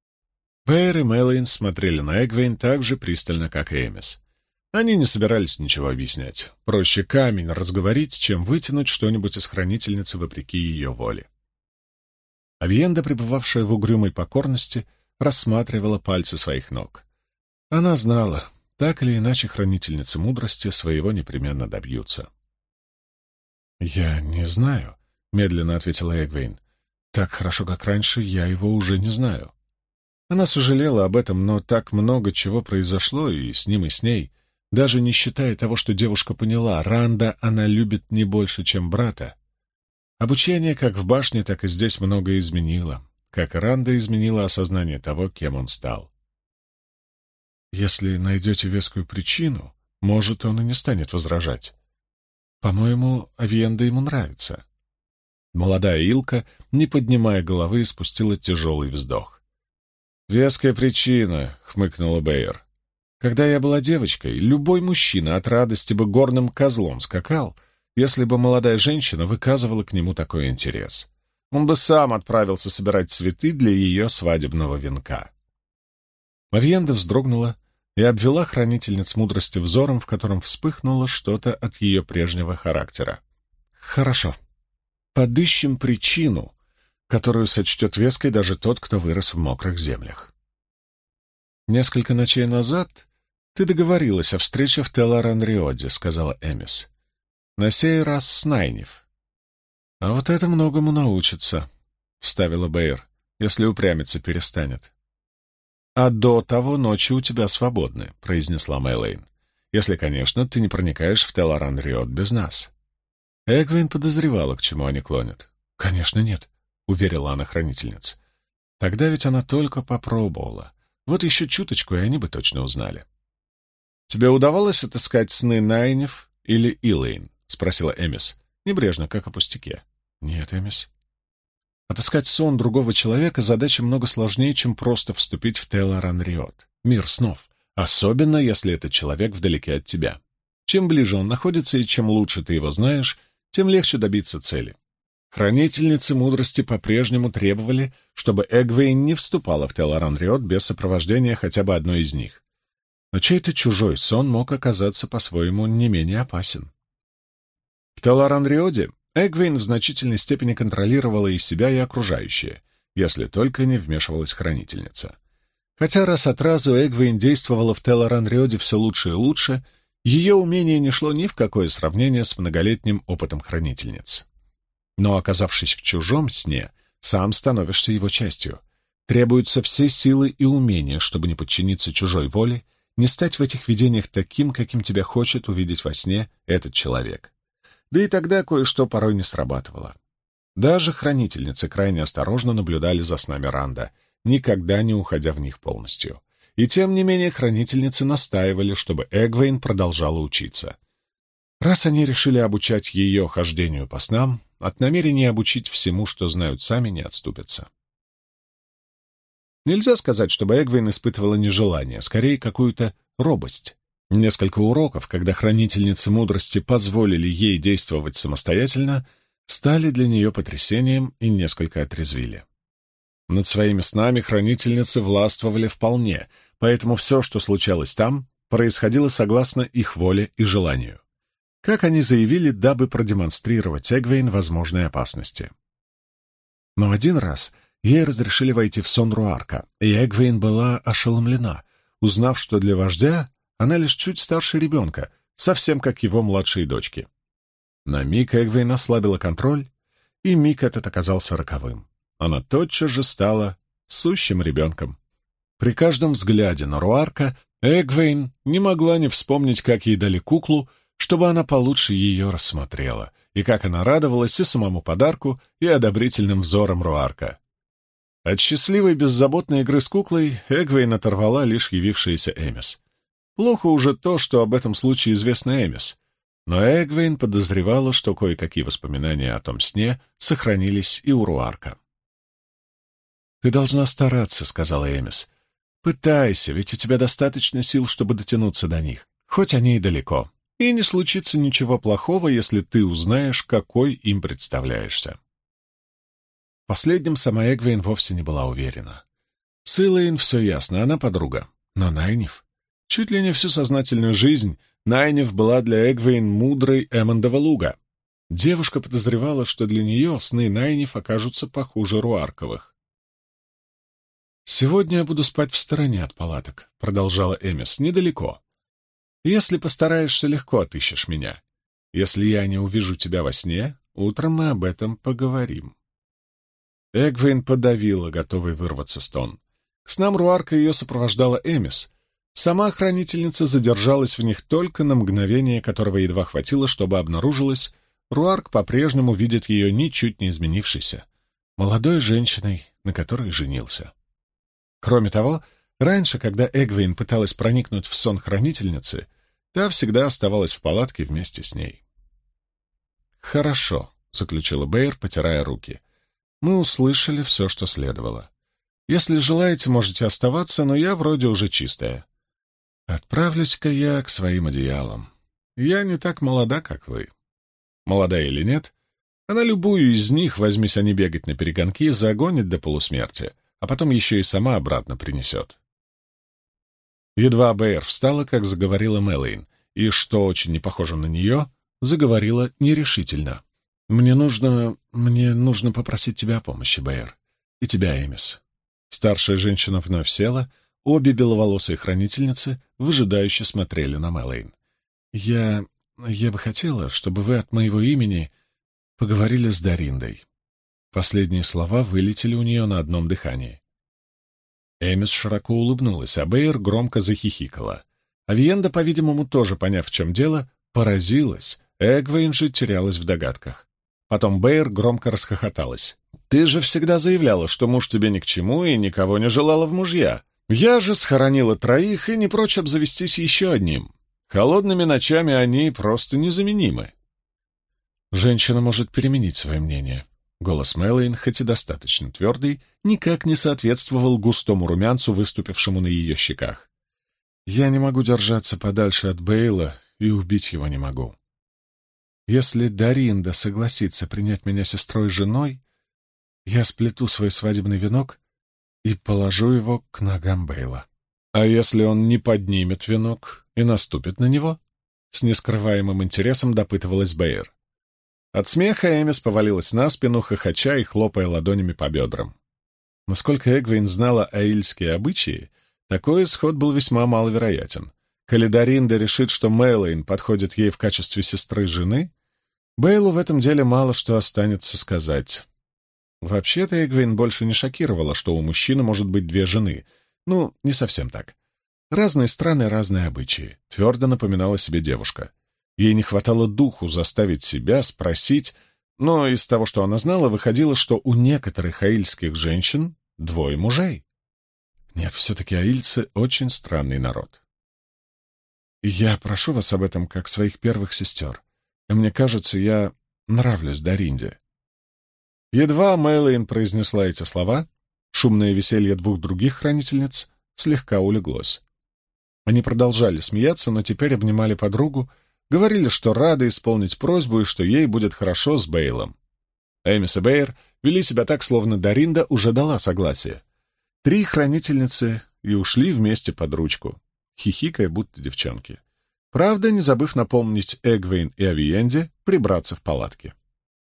Бэйр и Мэлэйн смотрели на Эгвейн так же пристально, как и Эмис. Они не собирались ничего объяснять. Проще камень разговорить, чем вытянуть что-нибудь из хранительницы вопреки ее воле. Авиенда, пребывавшая в угрюмой покорности, рассматривала пальцы своих ног. Она знала, так или иначе хранительницы мудрости своего непременно добьются. «Я не знаю», — медленно ответила Эгвейн. «Так хорошо, как раньше, я его уже не знаю». Она сожалела об этом, но так много чего произошло и с ним, и с ней. Даже не считая того, что девушка поняла, Ранда она любит не больше, чем брата. Обучение как в башне, так и здесь многое изменило, как и Ранда изменила осознание того, кем он стал. «Если найдете вескую причину, может, он и не станет возражать. По-моему, Авиенда ему нравится». Молодая Илка, не поднимая головы, спустила тяжелый вздох. «Веская причина», — хмыкнула Бэйр. «Когда я была девочкой, любой мужчина от радости бы горным козлом скакал, если бы молодая женщина выказывала к нему такой интерес. Он бы сам отправился собирать цветы для ее свадебного венка». Авиенда вздрогнула и обвела хранительниц мудрости взором, в котором вспыхнуло что-то от ее прежнего характера. «Хорошо. Подыщем причину, которую сочтет веской даже тот, кто вырос в мокрых землях. Несколько ночей назад ты договорилась о встрече в Телларан-Риоде», — сказала Эмис. «На сей раз с Найниф». «А вот это многому научится», — вставила Бэйр, — «если упрямиться перестанет». «А до того ночи у тебя свободны», — произнесла Мэлэйн. «Если, конечно, ты не проникаешь в Телларан-Риод без нас». Эгвейн подозревала, к чему они клонят. «Конечно, нет», — уверила она хранительниц. «Тогда ведь она только попробовала. Вот еще чуточку, и они бы точно узнали». «Тебе удавалось отыскать сны Найниф или Илэйн?» — спросила Эмис, небрежно, как о пустяке. Нет, Эмис. Отыскать сон другого человека — задача много сложнее, чем просто вступить в Теллар-ан-Риот, мир снов, особенно если этот человек вдалеке от тебя. Чем ближе он находится и чем лучше ты его знаешь, тем легче добиться цели. Хранительницы мудрости по-прежнему требовали, чтобы Эгвейн не вступала в Теллар-ан-Риот без сопровождения хотя бы одной из них. Но чей-то чужой сон мог оказаться по-своему не менее опасен. В Теллар-ан-Риоде Эгвейн в значительной степени контролировала и себя, и окружающее, если только не вмешивалась хранительница. Хотя раз от разу Эгвейн действовала в Теллар-ан-Риоде все лучше и лучше, ее умение не шло ни в какое сравнение с многолетним опытом хранительниц. Но, оказавшись в чужом сне, сам становишься его частью. Требуются все силы и умения, чтобы не подчиниться чужой воле, не стать в этих видениях таким, каким тебя хочет увидеть во сне этот человек. Да и тогда кое-что порой не срабатывало. Даже хранительницы крайне осторожно наблюдали за снами Ранда, никогда не уходя в них полностью. И тем не менее хранительницы настаивали, чтобы Эгвейн продолжала учиться. Раз они решили обучать ее хождению по снам, от намерения обучить всему, что знают сами, не отступятся. Нельзя сказать, чтобы Эгвейн испытывала нежелание, скорее какую-то робость. Несколько уроков, когда хранительницы мудрости позволили ей действовать самостоятельно, стали для нее потрясением и несколько отрезвили. Над своими снами хранительницы властвовали вполне, поэтому все, что случалось там, происходило согласно их воле и желанию. Как они заявили, дабы продемонстрировать Эгвейн возможные опасности. Но один раз ей разрешили войти в сон Руарка, и Эгвейн была ошеломлена, узнав, что для вождя она лишь чуть старше ребенка, совсем как его младшие дочки. На миг Эгвейн ослабила контроль, и миг этот оказался роковым. Она тотчас же стала сущим ребенком. При каждом взгляде на Руарка Эгвейн не могла не вспомнить, как ей дали куклу, чтобы она получше ее рассмотрела, и как она радовалась и самому подарку, и одобрительным взорам Руарка. От счастливой беззаботной игры с куклой Эгвейн оторвала лишь явившаяся Эмис. Плохо уже то, что об этом случае известно Эмис, но Эгвейн подозревала, что кое-какие воспоминания о том сне сохранились и у Руарка. «Ты должна стараться», — сказала Эмис. «Пытайся, ведь у тебя достаточно сил, чтобы дотянуться до них, хоть они и далеко. И не случится ничего плохого, если ты узнаешь, какой им представляешься». Последним сама Эгвейн вовсе не была уверена. С Илэйн все ясно, она подруга. Но Найниф? Чуть ли не всю сознательную жизнь Найниф была для Эгвейн мудрой Эммондова луга. Девушка подозревала, что для нее сны Найниф окажутся похуже Руарковых. «Сегодня я буду спать в стороне от палаток», — продолжала Эмис, — «недалеко. Если постараешься, легко отыщешь меня. Если я не увижу тебя во сне, утром мы об этом поговорим». Эгвейн подавила, готовый вырваться стон. К снам Руарка ее сопровождала Эмис. Сама хранительница задержалась в них только на мгновение, которого едва хватило, чтобы обнаружилось, Руарк по-прежнему видит ее ничуть не изменившейся, молодой женщиной, на которой женился. Кроме того, раньше, когда Эгвейн пыталась проникнуть в сон хранительницы, та всегда оставалась в палатке вместе с ней. «Хорошо», — заключила Бэйр, потирая руки. «Мы услышали все, что следовало. Если желаете, можете оставаться, но я вроде уже чистая. Отправлюсь-ка я к своим одеялам. Я не так молода, как вы. Молодая или нет, она любую из них, возьмись они бегать на перегонки, загонит до полусмерти, а потом еще и сама обратно принесет». Едва Бэйр встала, как заговорила Мэлэйн, и, что очень не похоже на нее, заговорила нерешительно. «Мне нужно попросить тебя о помощи, Бэйр. И тебя, Эмис». Старшая женщина вновь села, обе беловолосые хранительницы выжидающе смотрели на Мэлэйн. «Я бы хотела, чтобы вы от моего имени поговорили с Дариндой». Последние слова вылетели у нее на одном дыхании. Эмис широко улыбнулась, а Бэйр громко захихикала. Авиенда, по-видимому, тоже поняв, в чем дело, поразилась. Эгвейн же терялась в догадках. Потом Бэйр громко расхохоталась. «Ты же всегда заявляла, что муж тебе ни к чему и никого не желала в мужья. Я же схоронила 3 и не прочь обзавестись еще одним. Холодными ночами они просто незаменимы». «Женщина может переменить свое мнение», Голос Мэлэйн, хоть и достаточно твердый, никак не соответствовал густому румянцу, выступившему на ее щеках. «Я не могу держаться подальше от Бейла и убить его не могу. Если Даринда согласится принять меня сестрой-женой, я сплету свой свадебный венок и положу его к ногам Бейла. А если он не поднимет венок и наступит на него?» С нескрываемым интересом допытывалась Бэйр. От смеха Эмис повалилась на спину, хохоча и хлопая ладонями по бедрам. Насколько Эгвейн знала аильские обычаи, такой исход был весьма маловероятен. Коли Даринда решит, что Мэлэйн подходит ей в качестве сестры-жены, Бейлу в этом деле мало что останется сказать. Вообще-то Эгвейн больше не шокировала, что у мужчины может быть две жены. Ну, не совсем так. Разные страны, разные обычаи, твердо напоминала себе девушка. Ей не хватало духу заставить себя спросить, но из того, что она знала, выходило, что у некоторых аильских женщин двое мужей. Нет, все-таки аильцы очень странный народ. Я прошу вас об этом как своих первых сестер, и мне кажется, я нравлюсь Даринде. Едва Мэлэйн произнесла эти слова, шумное веселье двух других хранительниц слегка улеглось. Они продолжали смеяться, но теперь обнимали подругу, говорили, что рады исполнить просьбу и что ей будет хорошо с Бейлом. Эмис и Бэйр вели себя так, словно Даринда уже дала согласие. 3 хранительницы и ушли вместе под ручку, хихикая, будто девчонки. Правда, не забыв напомнить Эгвейн и Авиенде прибраться в палатке.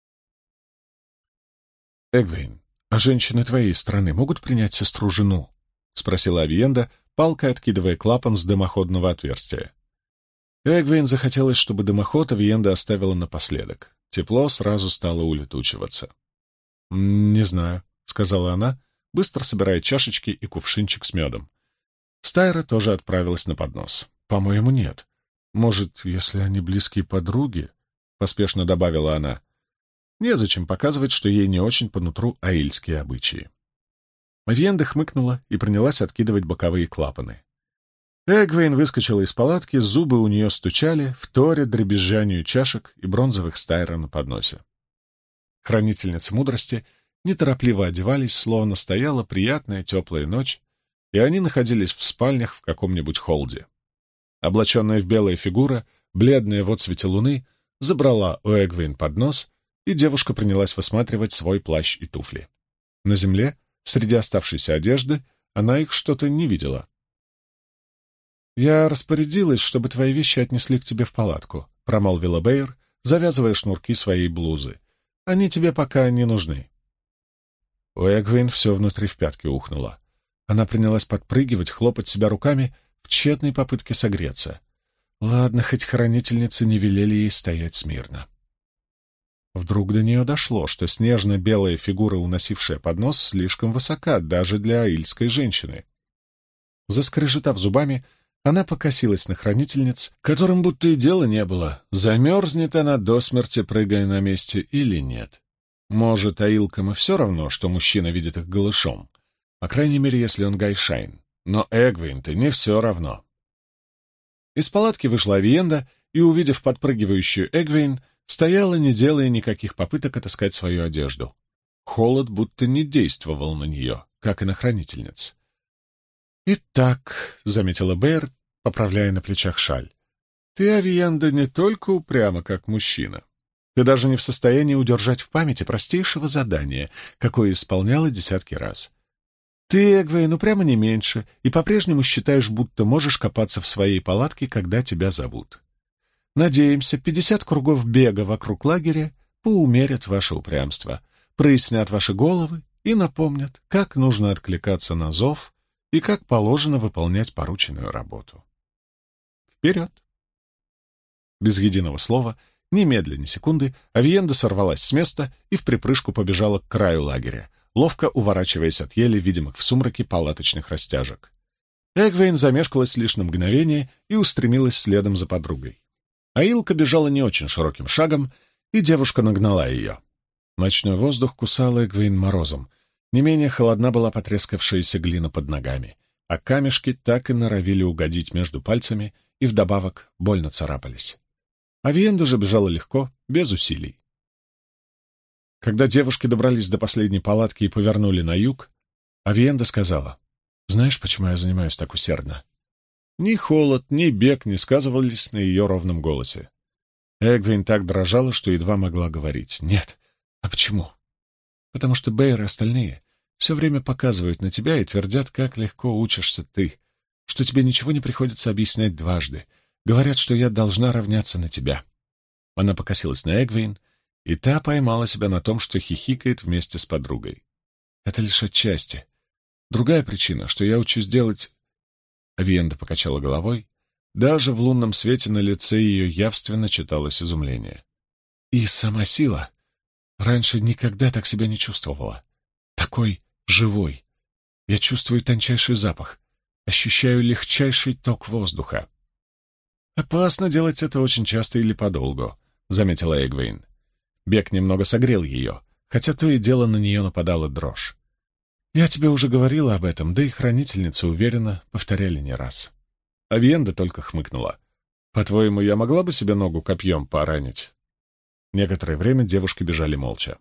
«Эгвейн, а женщины твоей страны могут принять сестру-жену?» — спросила Авиенда, палкой откидывая клапан с дымоходного отверстия. Эгвейн захотелось, чтобы дымоход Авиенда оставила напоследок. Тепло сразу стало улетучиваться. «Не знаю», — сказала она, быстро собирая чашечки и кувшинчик с медом. Стайра тоже отправилась на поднос. «По-моему, нет. Может, если они близкие подруги?» — поспешно добавила она. Незачем показывать, что ей не очень по нутру аильские обычаи. Авиенда хмыкнула и принялась откидывать боковые клапаны. Эгвейн выскочила из палатки, зубы у нее стучали, вторя дребезжанию чашек и бронзовых стайра на подносе. Хранительницы мудрости неторопливо одевались, словно стояла приятная теплая ночь, и они находились в спальнях в каком-нибудь холде. Облаченная в белая фигура, бледная в отсвете луны, забрала у Эгвейн поднос, и девушка принялась высматривать свой плащ и туфли. На земле, среди оставшейся одежды, она их что-то не видела. «Я распорядилась, чтобы твои вещи отнесли к тебе в палатку», — промолвила Бэйр, завязывая шнурки своей блузы. «Они тебе пока не нужны». У Эгвейн все внутри в пятки ухнуло. Она принялась подпрыгивать, хлопать себя руками в тщетной попытке согреться. Ладно, хоть хранительницы не велели ей стоять смирно. Вдруг до нее дошло, что снежно-белая фигура, уносившая поднос, слишком высока даже для аильской женщины. Заскрежетав зубами, она покосилась на хранительниц, которым будто и дела не было, замерзнет она до смерти, прыгая на месте, или нет. Может, аилкам и все равно, что мужчина видит их голышом, по крайней мере, если он гайшайн. Но Эгвейн-то не все равно. Из палатки вышла Авиенда и, увидев подпрыгивающую Эгвейн, стояла, не делая никаких попыток отыскать свою одежду. Холод будто не действовал на нее, как и на хранительниц. «Итак», — заметила Бэйр, поправляя на плечах шаль, — «ты, Авиенда, не только упряма, как мужчина. Ты даже не в состоянии удержать в памяти простейшего задания, какое исполняла десятки раз. Ты, Эгвейн, упряма не меньше, и по-прежнему считаешь, будто можешь копаться в своей палатке, когда тебя зовут. Надеемся, 50 кругов бега вокруг лагеря поумерят ваше упрямство, прояснят ваши головы и напомнят, как нужно откликаться на зов и как положено выполнять порученную работу. Вперед!» Без единого слова, ни медля, ни секунды, Авиенда сорвалась с места и вприпрыжку побежала к краю лагеря, ловко уворачиваясь от еле видимых в сумраке палаточных растяжек. Эгвейн замешкалась лишь на мгновение и устремилась следом за подругой. Аилка бежала не очень широким шагом, и девушка нагнала ее. Ночной воздух кусал Эгвейн морозом. Не менее холодна была потрескавшаяся глина под ногами, а камешки так и норовили угодить между пальцами и вдобавок больно царапались. Авиенда же бежала легко, без усилий. Когда девушки добрались до последней палатки и повернули на юг, Авиенда сказала: «Знаешь, почему я занимаюсь так усердно?» Ни холод, ни бег не сказывались на ее ровном голосе. Эгвейн так дрожала, что едва могла говорить. «Нет. А почему?» «Потому что Бэйр и остальные все время показывают на тебя и твердят, как легко учишься ты, что тебе ничего не приходится объяснять дважды. Говорят, что я должна равняться на тебя». Она покосилась на Эгвейн, и та поймала себя на том, что хихикает вместе с подругой. «Это лишь отчасти. Другая причина, что я учусь делать...» Авиенда покачала головой. Даже в лунном свете на лице ее явственно читалось изумление. «И сама сила. Раньше никогда так себя не чувствовала. Такой живой. Я чувствую тончайший запах, ощущаю легчайший ток воздуха». «Опасно делать это очень часто или подолгу», — заметила Эгвейн. Бег немного согрел ее, хотя то и дело на нее нападала дрожь. «Я тебе уже говорила об этом, да и хранительницы, уверенно, повторяли не раз». Авиенда только хмыкнула. «По-твоему, я могла бы себе ногу копьем поранить?» Некоторое время девушки бежали молча.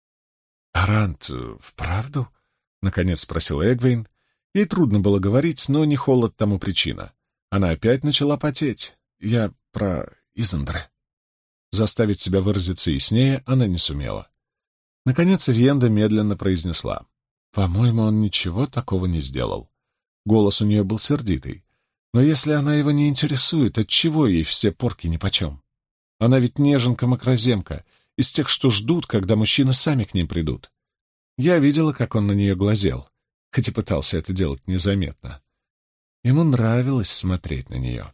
«Арант, вправду?» — наконец спросила Эгвейн. Ей трудно было говорить, но не холод тому причина. Она опять начала потеть. «Я про Изандре». Заставить себя выразиться яснее она не сумела. Наконец Авиенда медленно произнесла: «По-моему, он ничего такого не сделал». Голос у нее был сердитый. Но если она его не интересует, отчего ей все порки нипочем? Она ведь неженка-макроземка, из тех, что ждут, когда мужчины сами к ним придут. Я видела, как он на нее глазел, хоть и пытался это делать незаметно. Ему нравилось смотреть на нее.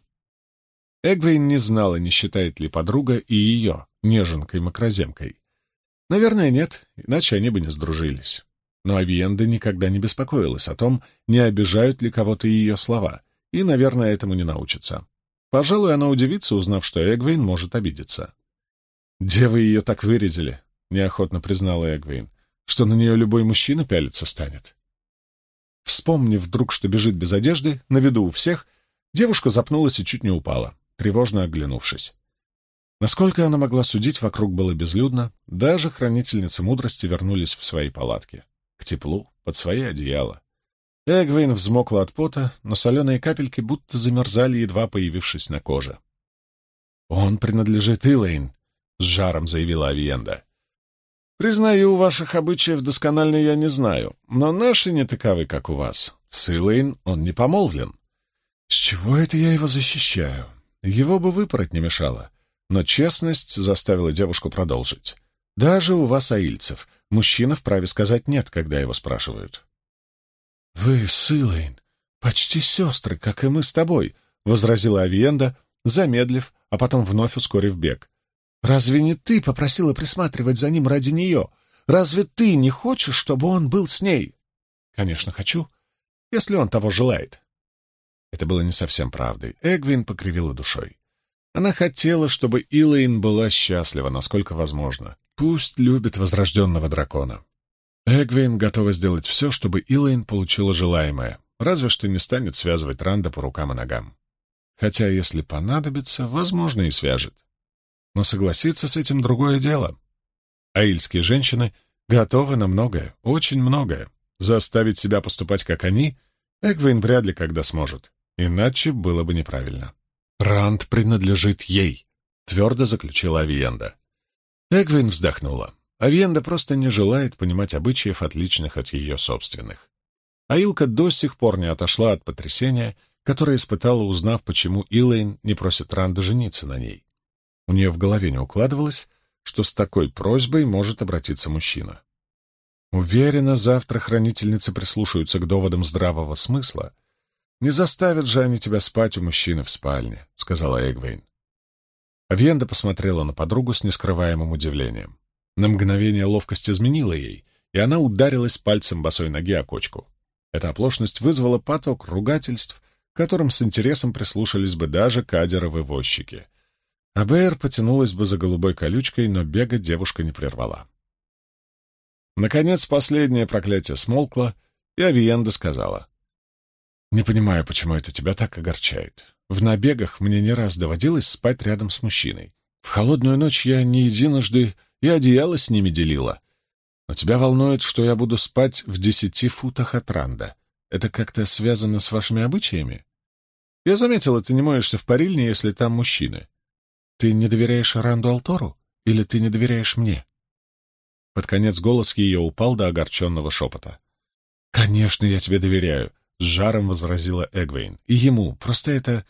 Эгвейн не знала, не считает ли подруга и ее неженкой-макроземкой. Наверное, нет, иначе они бы не сдружились. Но Авиенда никогда не беспокоилась о том, не обижают ли кого-то ее слова, и, наверное, этому не научится. Пожалуй, она удивится, узнав, что Эгвейн может обидеться. «Девы ее так вырядили», — неохотно признала Эгвейн, «что на нее любой мужчина пялиться станет». Вспомнив вдруг, что бежит без одежды, на виду у всех, девушка запнулась и чуть не упала, тревожно оглянувшись. Насколько она могла судить, вокруг было безлюдно, даже хранительницы мудрости вернулись в свои палатки, к теплу, под свои одеяла. Эгвейн взмокла от пота, но соленые капельки будто замерзали, едва появившись на коже. «Он принадлежит Илэйн», — с жаром заявила Авиенда. «Признаю, ваших обычаев досконально я не знаю, но наши не таковы, как у вас. С Илэйн он не помолвлен». «С чего это я его защищаю? Его бы выпороть не мешало». Но честность заставила девушку продолжить. «Даже у вас, аильцев, мужчина вправе сказать «нет», когда его спрашивают». «Вы с Илэйн почти сестры, как и мы с тобой», — возразила Авиенда, замедлив, а потом вновь ускорив бег. «Разве не ты попросила присматривать за ним ради нее? Разве ты не хочешь, чтобы он был с ней?» «Конечно, хочу, если он того желает». Это было не совсем правдой. Эгвейн покривила душой. Она хотела, чтобы Илэйн была счастлива, насколько возможно. Пусть любит возрожденного дракона. Эгвейн готова сделать все, чтобы Илэйн получила желаемое, разве что не станет связывать Ранда по рукам и ногам. Хотя, если понадобится, возможно, и свяжет. Но согласиться с этим — другое дело. Аильские женщины готовы на многое, очень многое. Заставить себя поступать, как они, Эгвейн вряд ли когда сможет. Иначе было бы неправильно. «Ранд принадлежит ей», — твердо заключила Авиенда. Эгвейн вздохнула. Авиенда просто не желает понимать обычаев, отличных от ее собственных. Аилка до сих пор не отошла от потрясения, которое испытала, узнав, почему Илэйн не просит Ранда жениться на ней. У нее в голове не укладывалось, что с такой просьбой может обратиться мужчина. Уверена, завтра хранительницы прислушаются к доводам здравого смысла. «Не заставят же они тебя спать у мужчины в спальне», — сказала Эгвейн. Авиенда посмотрела на подругу с нескрываемым удивлением. На мгновение ловкость изменила ей, и она ударилась пальцем босой ноги о кочку. Эта оплошность вызвала поток ругательств, к которым с интересом прислушались бы даже кадеры-вывозчики. А Бэйр потянулась бы за голубой колючкой, но бега девушка не прервала. Наконец, последнее проклятие смолкло, и Авиенда сказала: «Не понимаю, почему это тебя так огорчает. В набегах мне не раз доводилось спать рядом с мужчиной. В холодную ночь я не единожды и одеяло с ними делила. Но тебя волнует, что я буду спать в 10 футах от Ранда. Это как-то связано с вашими обычаями? Я заметила, ты не моешься в парильне, если там мужчины. Ты не доверяешь Ранду Алтору? Или ты не доверяешь мне?» Под конец голос ее упал до огорченного шепота. «Конечно, я тебе доверяю», — с жаром возразила Эгвейн. «И ему. Просто это...»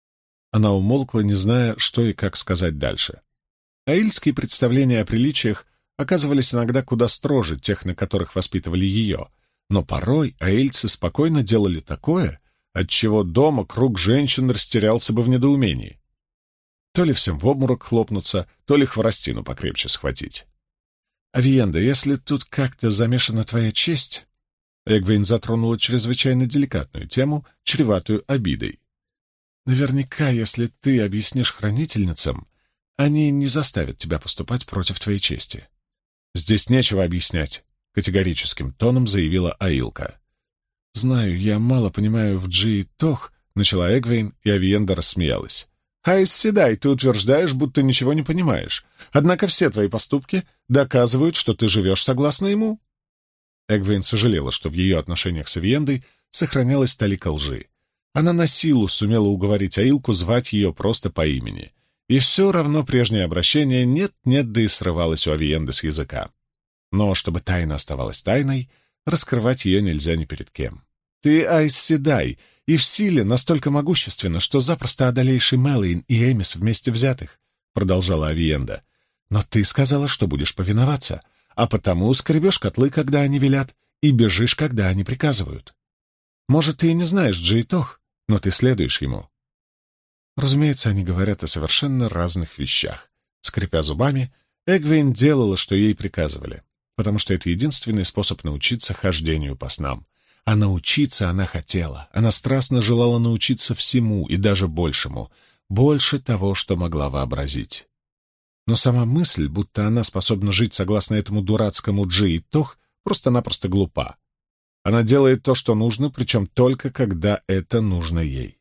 Она умолкла, не зная, что и как сказать дальше. Аильские представления о приличиях оказывались иногда куда строже тех, на которых воспитывали ее, но порой аильцы спокойно делали такое, отчего дома круг женщин растерялся бы в недоумении. То ли всем в обморок хлопнуться, то ли хворостину покрепче схватить. «Авиенда, если тут как-то замешана твоя честь...» Эгвейн затронула чрезвычайно деликатную тему, чреватую обидой. «Наверняка, если ты объяснишь хранительницам, они не заставят тебя поступать против твоей чести». «Здесь нечего объяснять», — категорическим тоном заявила Аилка. «Знаю, я мало понимаю в Джи-Тох», — начала Эгвейн, и Авиенда рассмеялась. «Айс Седай, ты утверждаешь, будто ничего не понимаешь. Однако все твои поступки доказывают, что ты живешь согласно ему». Эгвейн сожалела, что в ее отношениях с Авиендой сохранялась талика лжи. Она на силу сумела уговорить Аилку звать ее просто по имени. И все равно прежнее обращение нет-нет, да и срывалось у Авиенды с языка. Но чтобы тайна оставалась тайной, раскрывать ее нельзя ни перед кем. «Ты Айс Седай, и в силе настолько могущественно, что запросто одолеешь и Мэлэйн, и Эмис вместе взятых», — продолжала Авиенда. «Но ты сказала, что будешь повиноваться, а потому скребешь котлы, когда они велят, и бежишь, когда они приказывают. Может, ты и не знаешь Джейтох, но ты следуешь ему». Разумеется, они говорят о совершенно разных вещах. Скрипя зубами, Эгвейн делала, что ей приказывали, потому что это единственный способ научиться хождению по снам. А научиться она хотела. Она страстно желала научиться всему и даже большему, больше того, что могла вообразить. Но сама мысль, будто она способна жить согласно этому дурацкому Джи-Тох, просто-напросто глупа. Она делает то, что нужно, причем только когда это нужно ей.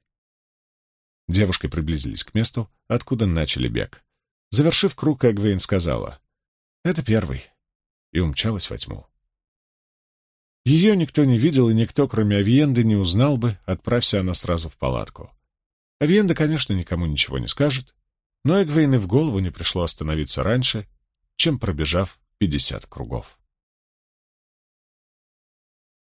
Девушки приблизились к месту, откуда начали бег. Завершив круг, Эгвейн сказала: «Это первый», и умчалась во тьму. Ее никто не видел, и никто, кроме Авиенды, не узнал бы, отправься она сразу в палатку. Авиенда, конечно, никому ничего не скажет, но Эгвейн и в голову не пришло остановиться раньше, чем пробежав 50 кругов.